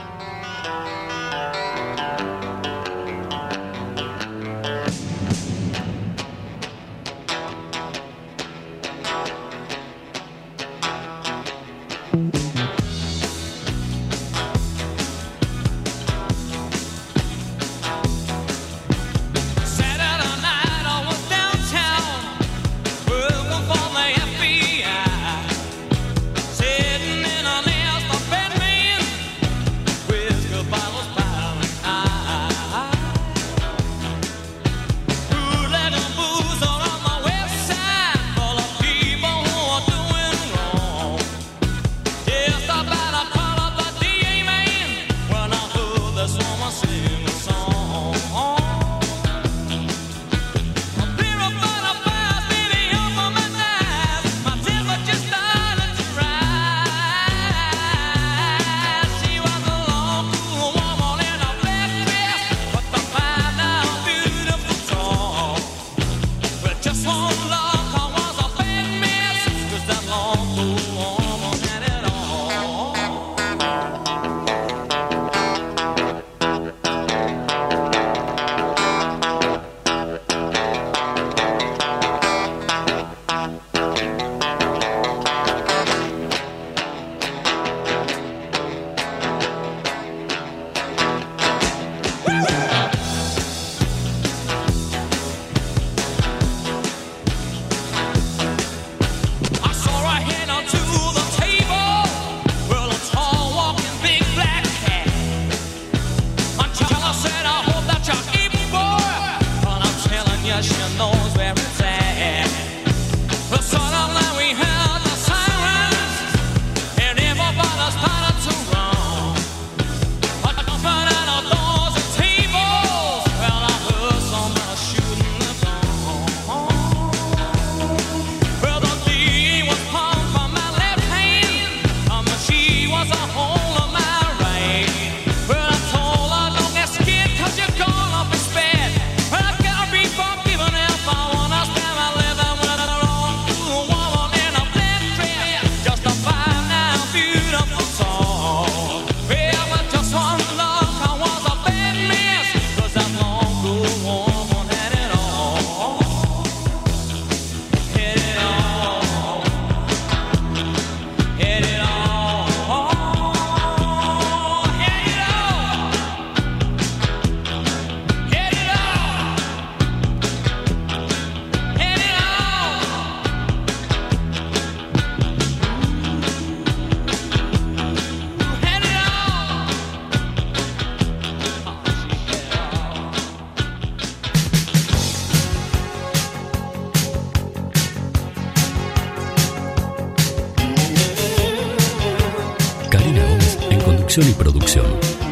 Speaker 9: Y producción.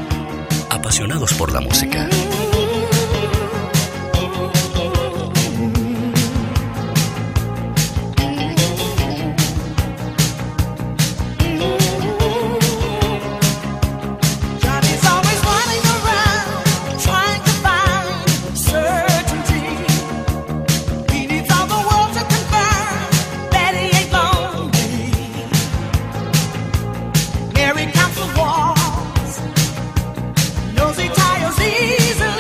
Speaker 9: Apasionados por la música.
Speaker 5: Knows he tires easily.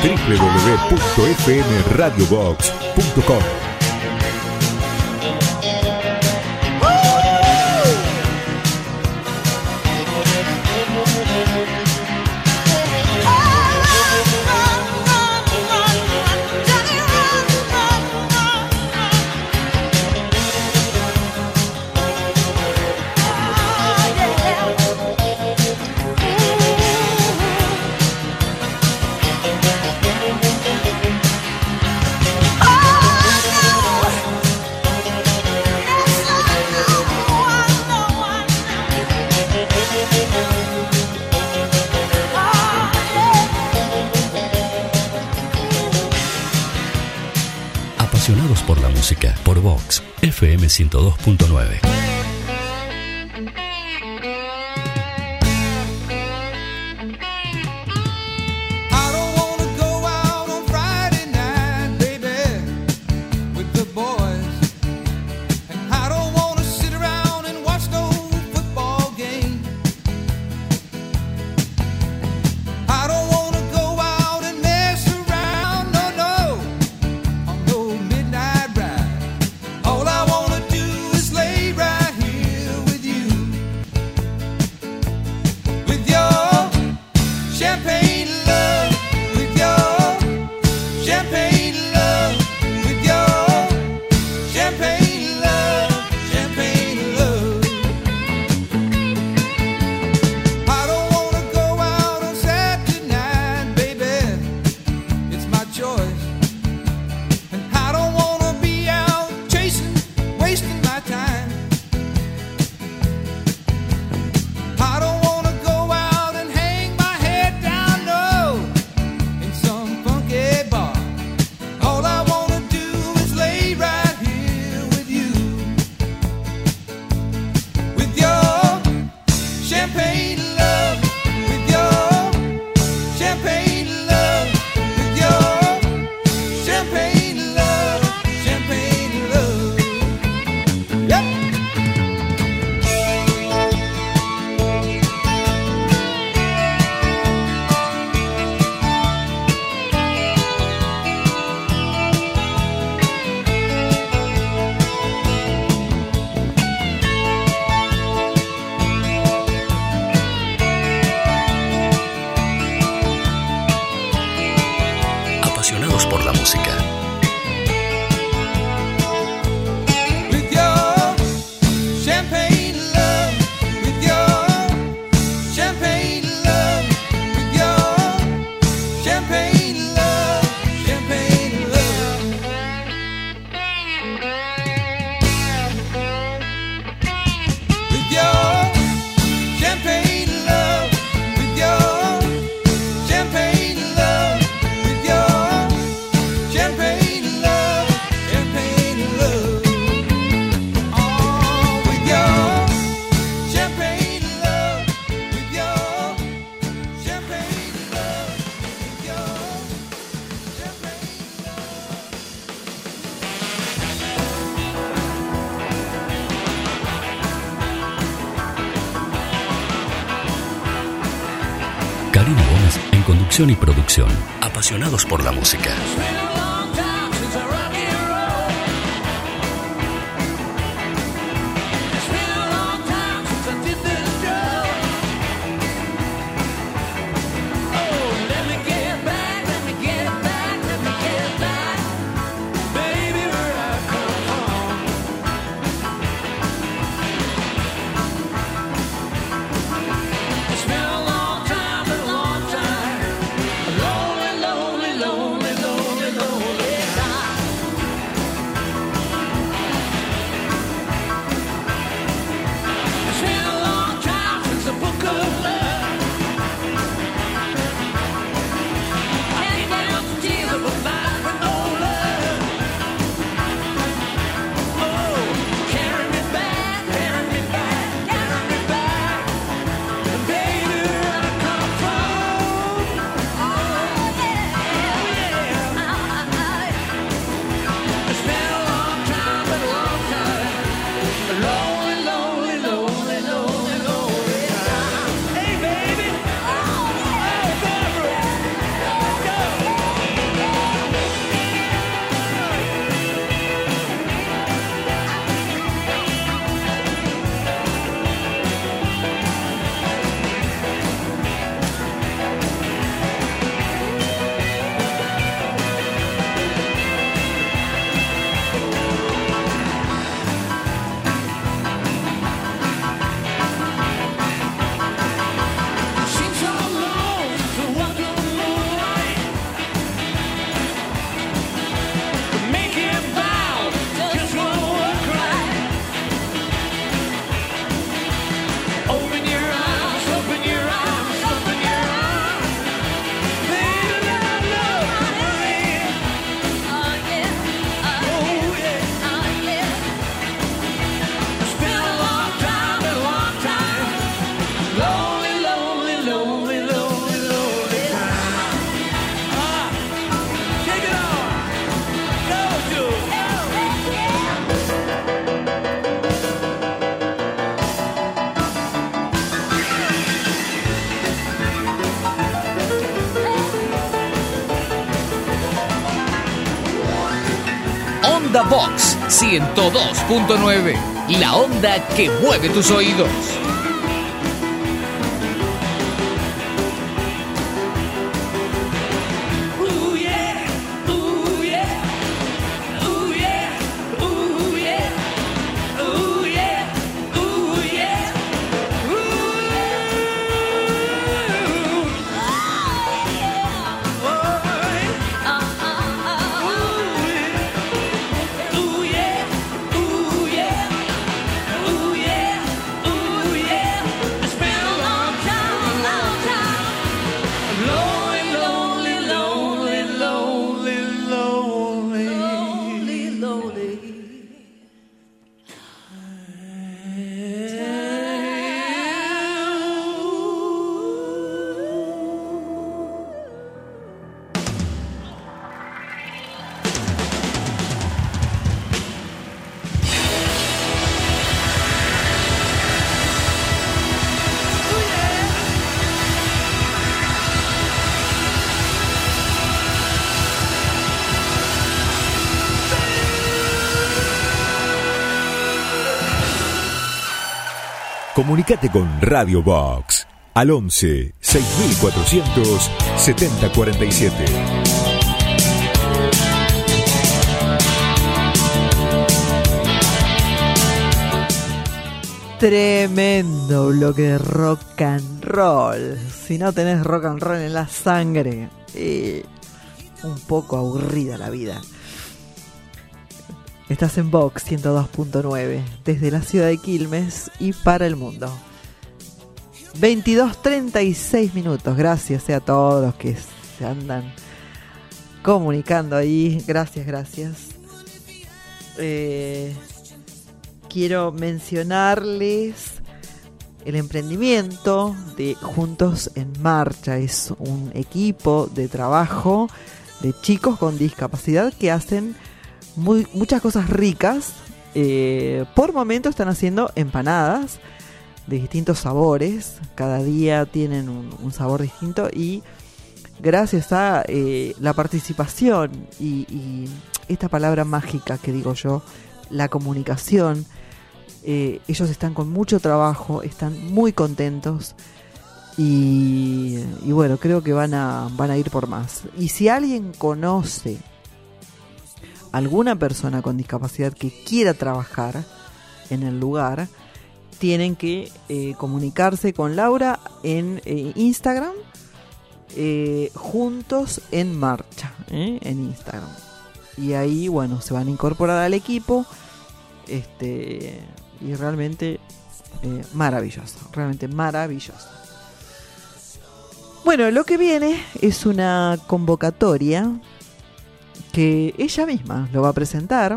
Speaker 1: w w w punto f m radio box punto com.
Speaker 9: Apasionados por la música, por Vox, F M ciento dos punto nueve. Por la música. Karina Gómez en conducción y producción. Apasionados por la música.
Speaker 5: Lonely, lonely, lonely, lonely.
Speaker 6: Onda Box ciento dos punto nueve. La onda que mueve tus oídos.
Speaker 1: Comunicate con Radio Box al once seis mil cuatrocientos setenta cuarenta y siete.
Speaker 2: Tremendo bloque de rock and roll. Si no tenés rock and roll en la sangre, eh, un poco aburrida la vida. Estás en Vox ciento dos punto nueve, desde la ciudad de Quilmes y para el mundo. veintidós treinta y seis minutos. Gracias a todos los que se andan comunicando ahí. Gracias, gracias. Eh, quiero mencionarles el emprendimiento de Juntos en Marcha. Es un equipo de trabajo de chicos con discapacidad que hacen Muy, muchas cosas ricas. Eh, por momento están haciendo empanadas de distintos sabores. Cada día tienen un, un sabor distinto. Y gracias a eh, la participación y, y esta palabra mágica que digo yo, la comunicación, eh, ellos están con mucho trabajo, están muy contentos. Y, y bueno, creo que van a, van a ir por más. Y si alguien conoce alguna persona con discapacidad que quiera trabajar en el lugar, tienen que eh, comunicarse con Laura en eh, Instagram, eh, Juntos en Marcha, eh, en Instagram. Y ahí, bueno, se van a incorporar al equipo, este, y realmente eh, maravilloso, realmente maravilloso. Bueno, lo que viene es una convocatoria que ella misma lo va a presentar,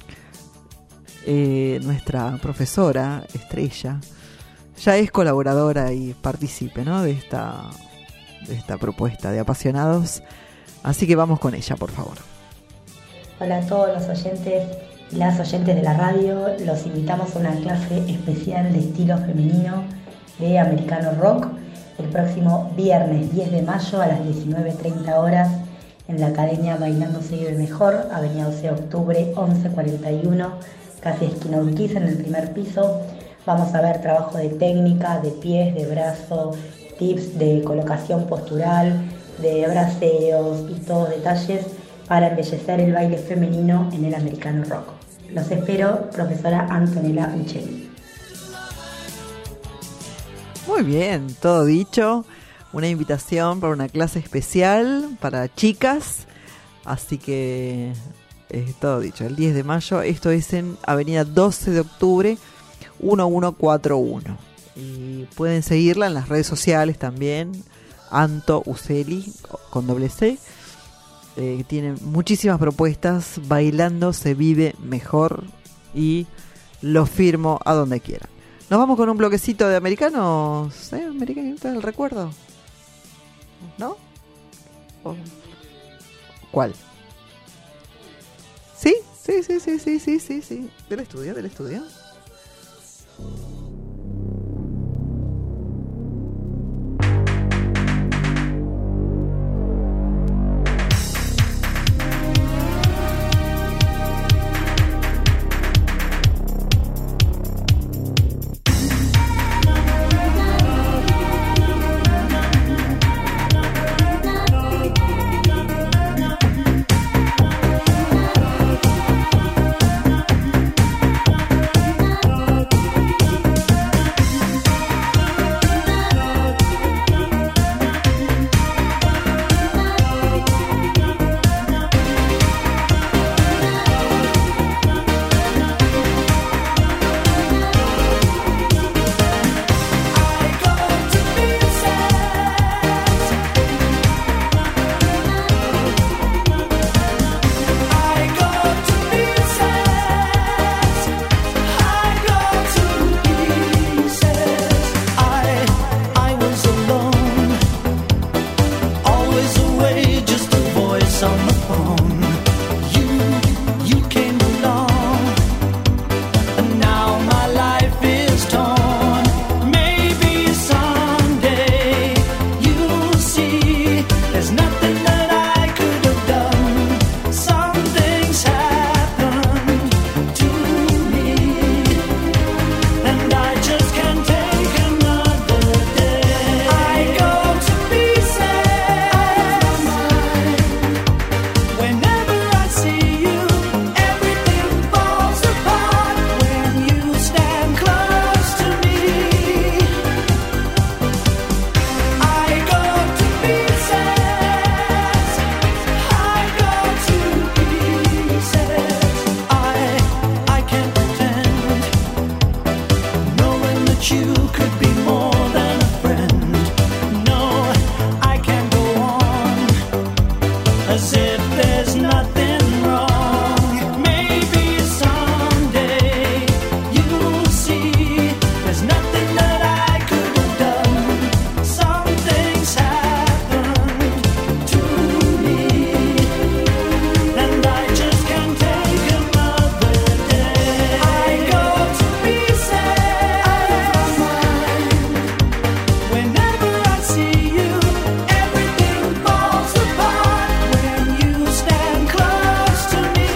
Speaker 2: eh, nuestra profesora Estrella. Ya es colaboradora y participe, ¿no?, de esta, de esta propuesta de Apasionados. Así que vamos con ella, por favor.
Speaker 12: Hola a todos los oyentes y las oyentes de la radio. Los invitamos a una clase especial de estilo femenino de americano rock el próximo viernes diez de mayo a las diecinueve treinta horas en la Academia Bailando se vive mejor, Avenida doce de octubre, once cuarenta y uno, casi esquina Urquiza, en el primer piso. Vamos a ver trabajo de técnica, de pies, de brazo, tips de colocación postural, de braceos y todos detalles para embellecer el baile femenino en el americano rock. Los espero, profesora Antonella Uccelli.
Speaker 2: Muy bien, todo dicho. Una invitación para una clase especial para chicas. Así que eh, todo dicho, el diez de mayo. Esto es en Avenida doce de octubre, once cuarenta y uno. Y pueden seguirla en las redes sociales también. Anto Uccelli con doble C. Eh, tiene muchísimas propuestas. Bailando se vive mejor. Y lo firmo a donde quiera. Nos vamos con un bloquecito de americanos. ¿Eh? Americanos del recuerdo. ¿No? ¿Cuál? ¿Sí? Sí, sí, sí, sí, sí, sí, sí. Del estudio, del estudio.
Speaker 5: you could be more than a friend. No, I can't go on as if there's nothing wrong. Maybe someday you'll see there's nothing that I could have done. Some things happened to me, and I just can't take another day. I go to pieces out of my mind. Whenever I see you, everything falls apart. When you stand close to me,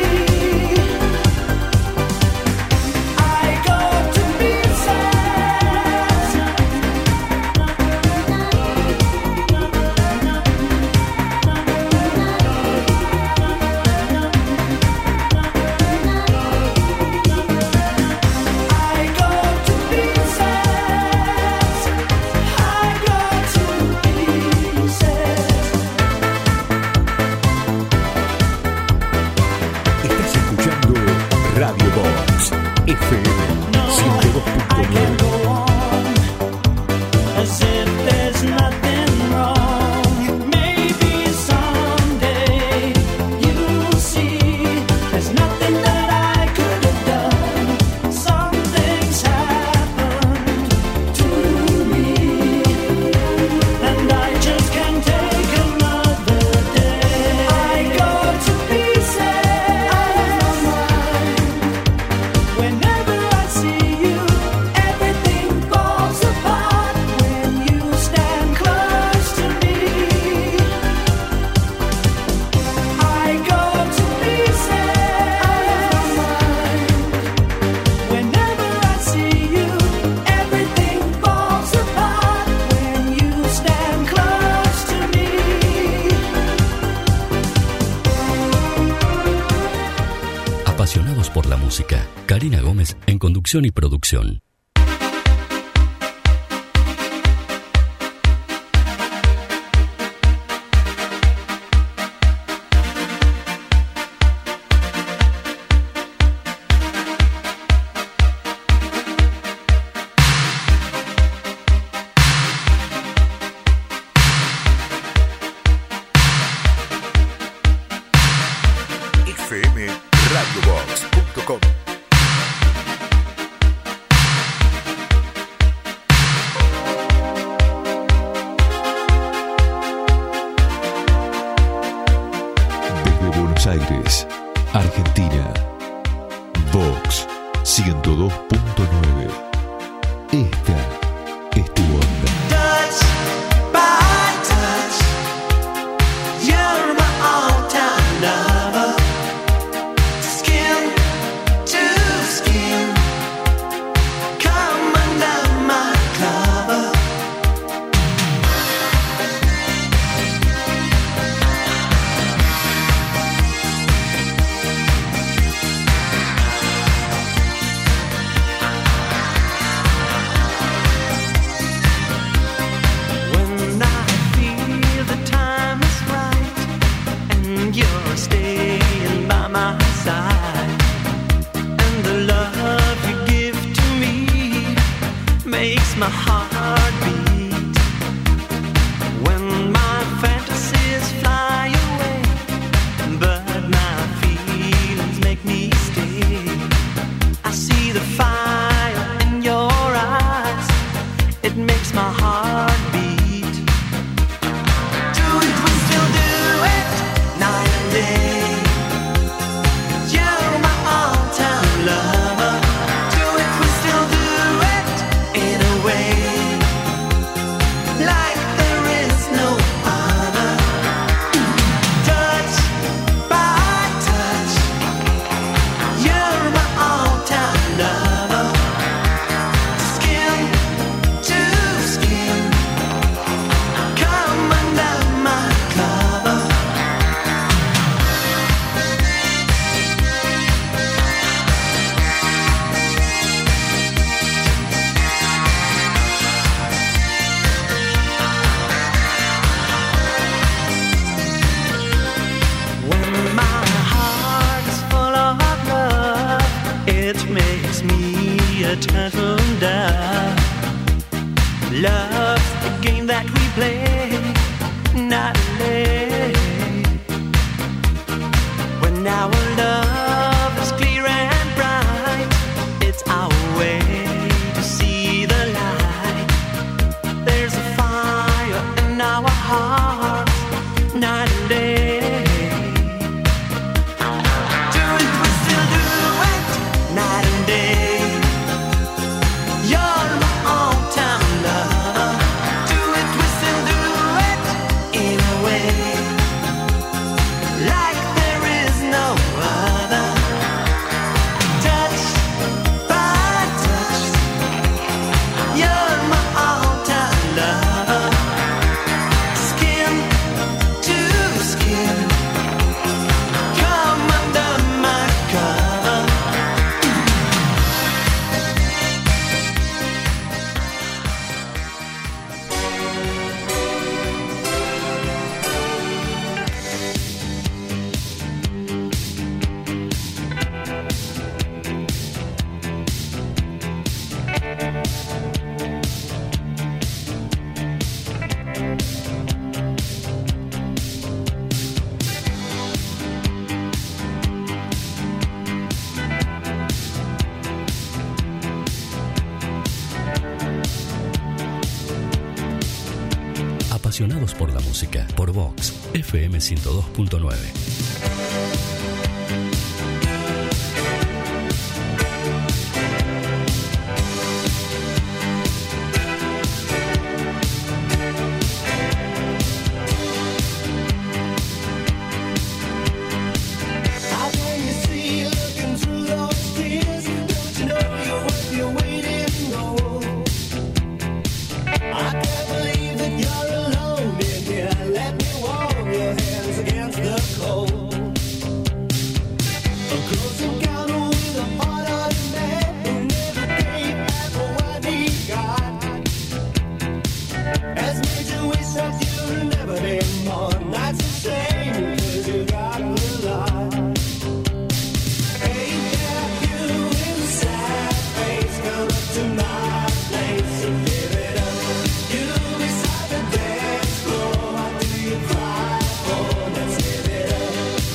Speaker 5: I go to pieces. I go to pieces. I go to pieces.
Speaker 1: Estás escuchando Radio Box F M ciento dos punto nueve.
Speaker 5: As if there's nothing wrong. Maybe someday you'll see there's nothing that I could have done. Some things happened to me, and I just can't take another day. I go to pieces out of my mind. Whenever I see you, everything falls apart. When you stand close to me, I go to pieces out of my mind. Whenever I see you, everything falls apart. When you stand close to me.
Speaker 9: Apasionados por la música. Karina Gómez en conducción y producción.
Speaker 1: F M radio box punto com. Desde Buenos Aires, Argentina, Vox ciento dos punto nueve. Esta es tu onda.
Speaker 5: Touch by touch, you're my all-time lover. Skin to skin, come under my cover. When I feel the time is right and you're staying by my side, and the love you give to me makes my heart beat. When my fantasies fly away, but my feelings make me stay, I see the fire in your eyes, it makes my heart beat. Do it, we still do it, night and day. You're my all-time lover. Do it, we still do it, in a way like there is no other. Touch by touch, you're my all-time lover. Skin to skin, come under my cover. When my heart is full of love, it makes me a turtle dove. Love's the game that we play nightly. When our love is clear and bright, it's our way to see the light. There's a fire in our hearts night and day. Do it, we still do it night and day. You're my all-time love. Do it, we still do it in a way like there is no other. Touch by touch, you're my all-time love. Skin to skin, come under my cover.
Speaker 9: Apasionados por la música, por Vox, F M ciento dos punto nueve.
Speaker 5: How can you see looking through those tears? Don't you know you're worth your weight in gold? I can't believe that you're alone in here. Let me warm your hands against the cold. A close encounter with a hard-hearted man who never gave back what he got has made you wish that you never did more. That's a shame, 'cause you got the lot. Hey, yeah, you in the sad face, come up to my place and give it up. You beside the dance floor, what do you cry for? Let's give it up.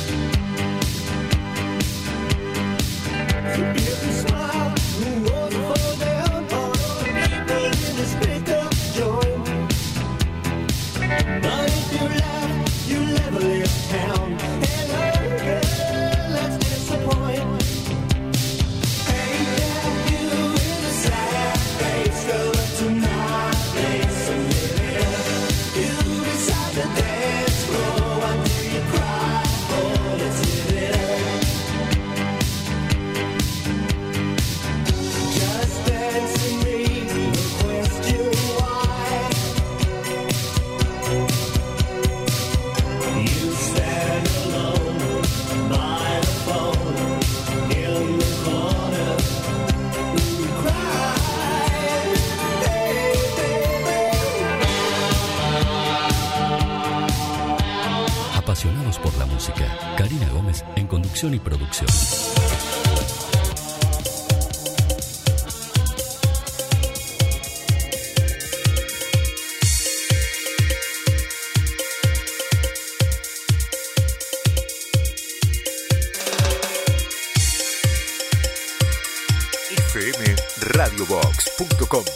Speaker 5: You can smile, who won't fall down? All the people in this pickup joint. But if you laugh, you level this town. Hello, girl, let's disappoint. Hey, yeah, you in the sad face, go up to my place and give it up. You beside the dance floor, what do you cry for? Let's give it up. Just dance to me, no question why. You stand alone by the phone in the corner. You cry, hey, baby.
Speaker 9: Apasionados por la música, Karina Gómez en conducción y producción.
Speaker 1: f m radio box punto com.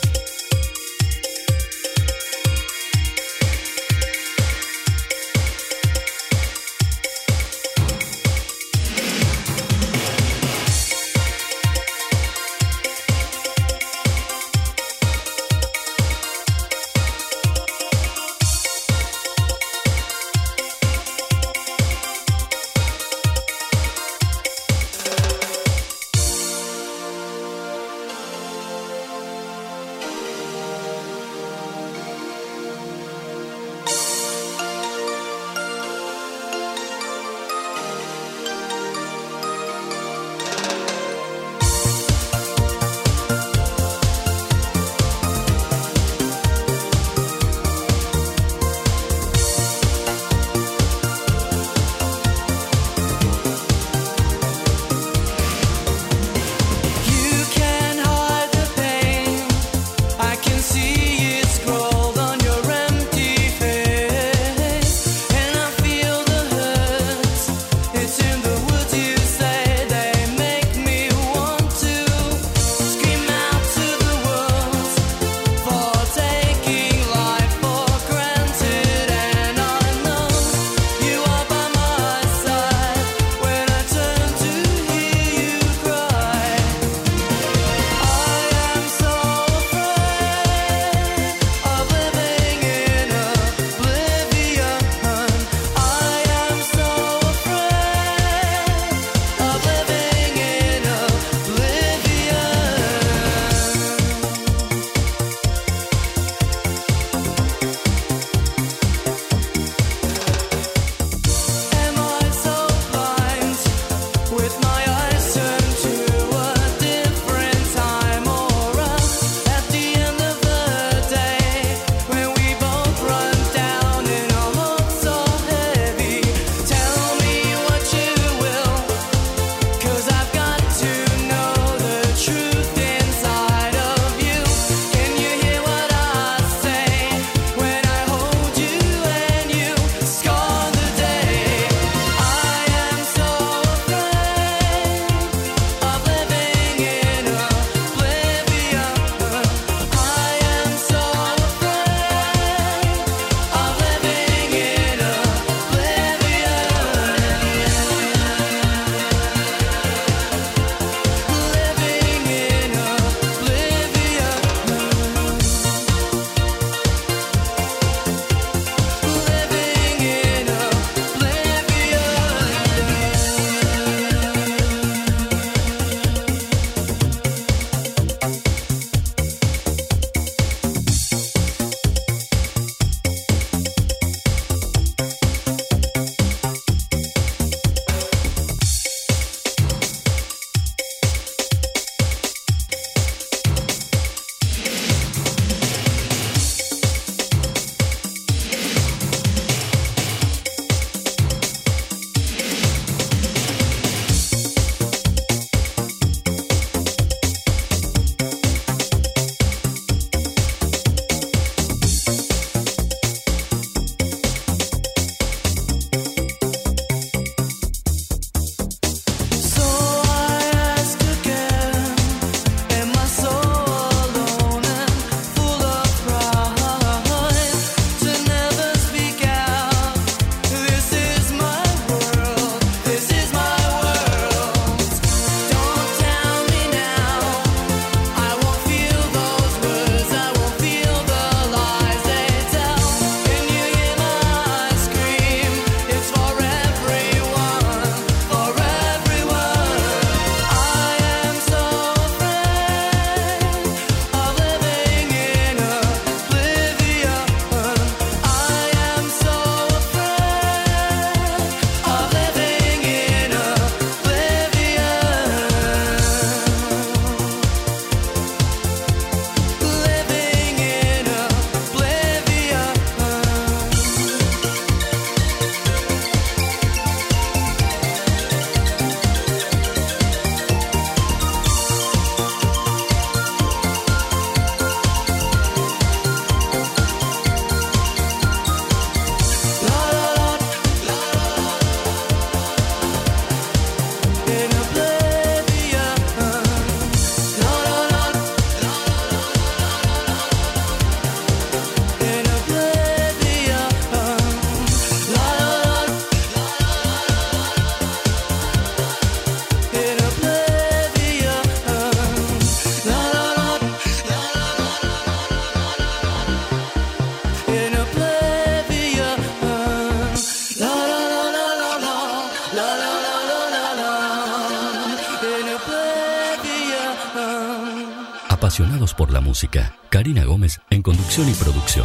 Speaker 9: Apasionados por la música. Karina Gómez en conducción y producción.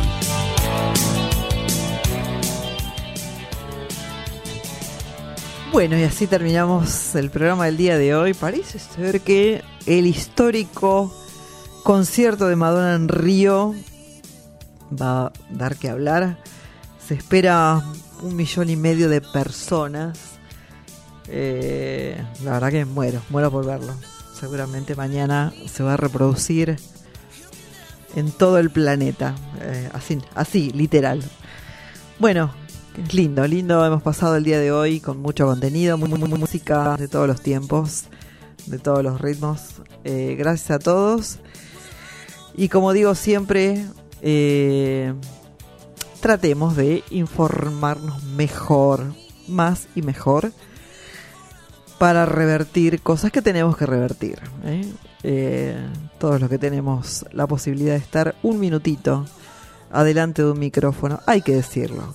Speaker 2: Bueno, y así terminamos el programa del día de hoy. Parece ser que el histórico concierto de Madonna en Río va a dar que hablar. Se espera un millón y medio de personas. Eh, la verdad que muero, muero por verlo. Seguramente mañana se va a reproducir en todo el planeta. Eh, así, así, literal. Bueno, lindo, lindo. Hemos pasado el día de hoy con mucho contenido, muy, muy, muy música de todos los tiempos, de todos los ritmos. Eh, gracias a todos. Y como digo siempre, eh, tratemos de informarnos mejor, más y mejor, para revertir cosas que tenemos que revertir, ¿eh? Eh, todos los que tenemos la posibilidad de estar un minutito adelante de un micrófono, hay que decirlo.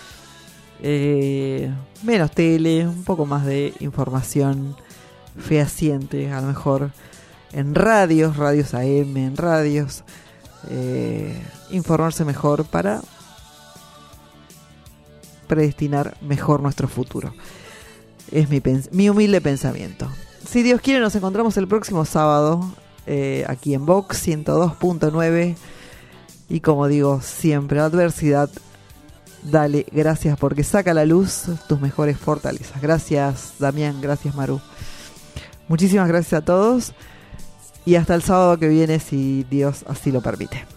Speaker 2: Eh, menos tele, un poco más de información fehaciente, a lo mejor en radios, radios A M, en radios, eh, informarse mejor para predestinar mejor nuestro futuro. Es mi, pens- mi humilde pensamiento. Si Dios quiere, nos encontramos el próximo sábado eh, aquí en Vox ciento dos punto nueve. Y como digo siempre, adversidad, dale gracias porque saca a la luz tus mejores fortalezas. Gracias, Damián, gracias, Maru. Muchísimas gracias a todos. Y hasta el sábado que viene, si Dios así lo permite.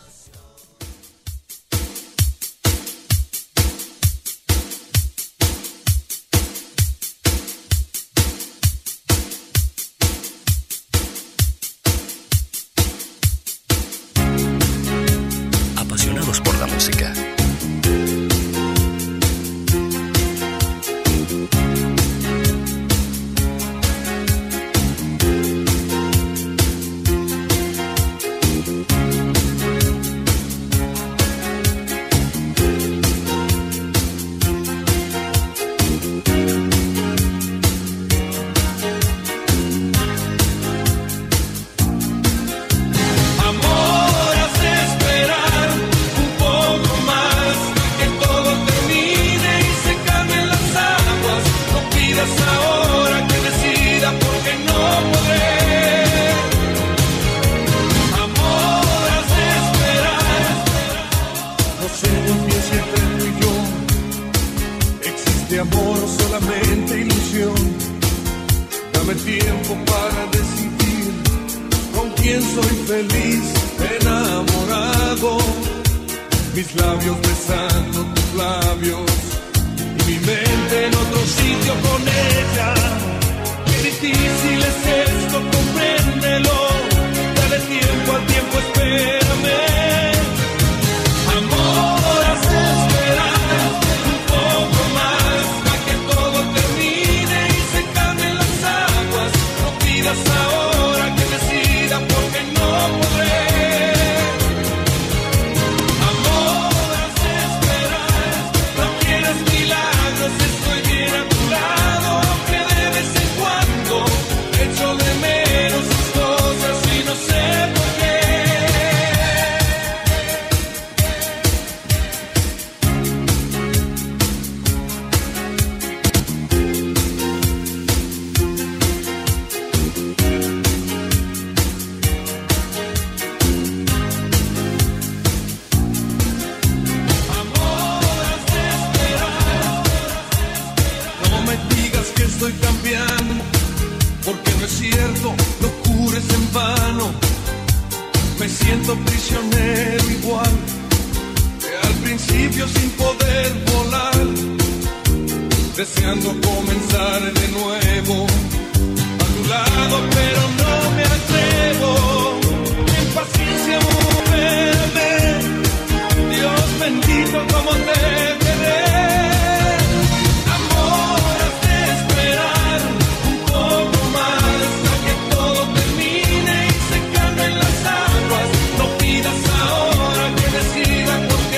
Speaker 9: Apasionados por la música.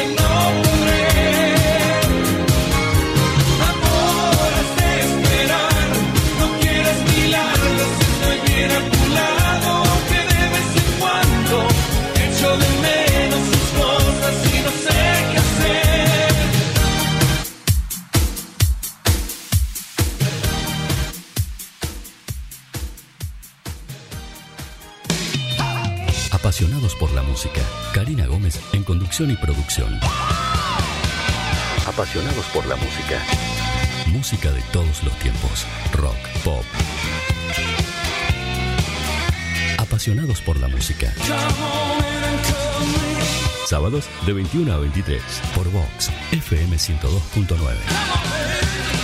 Speaker 5: Esperar
Speaker 9: Apasionados por la música. Karina Gómez en conducción y producción. Apasionados por la música. Música de todos los tiempos. Rock, pop. Apasionados por la música. Sábados de veintiuno a veintitrés por Vox F M ciento dos punto nueve.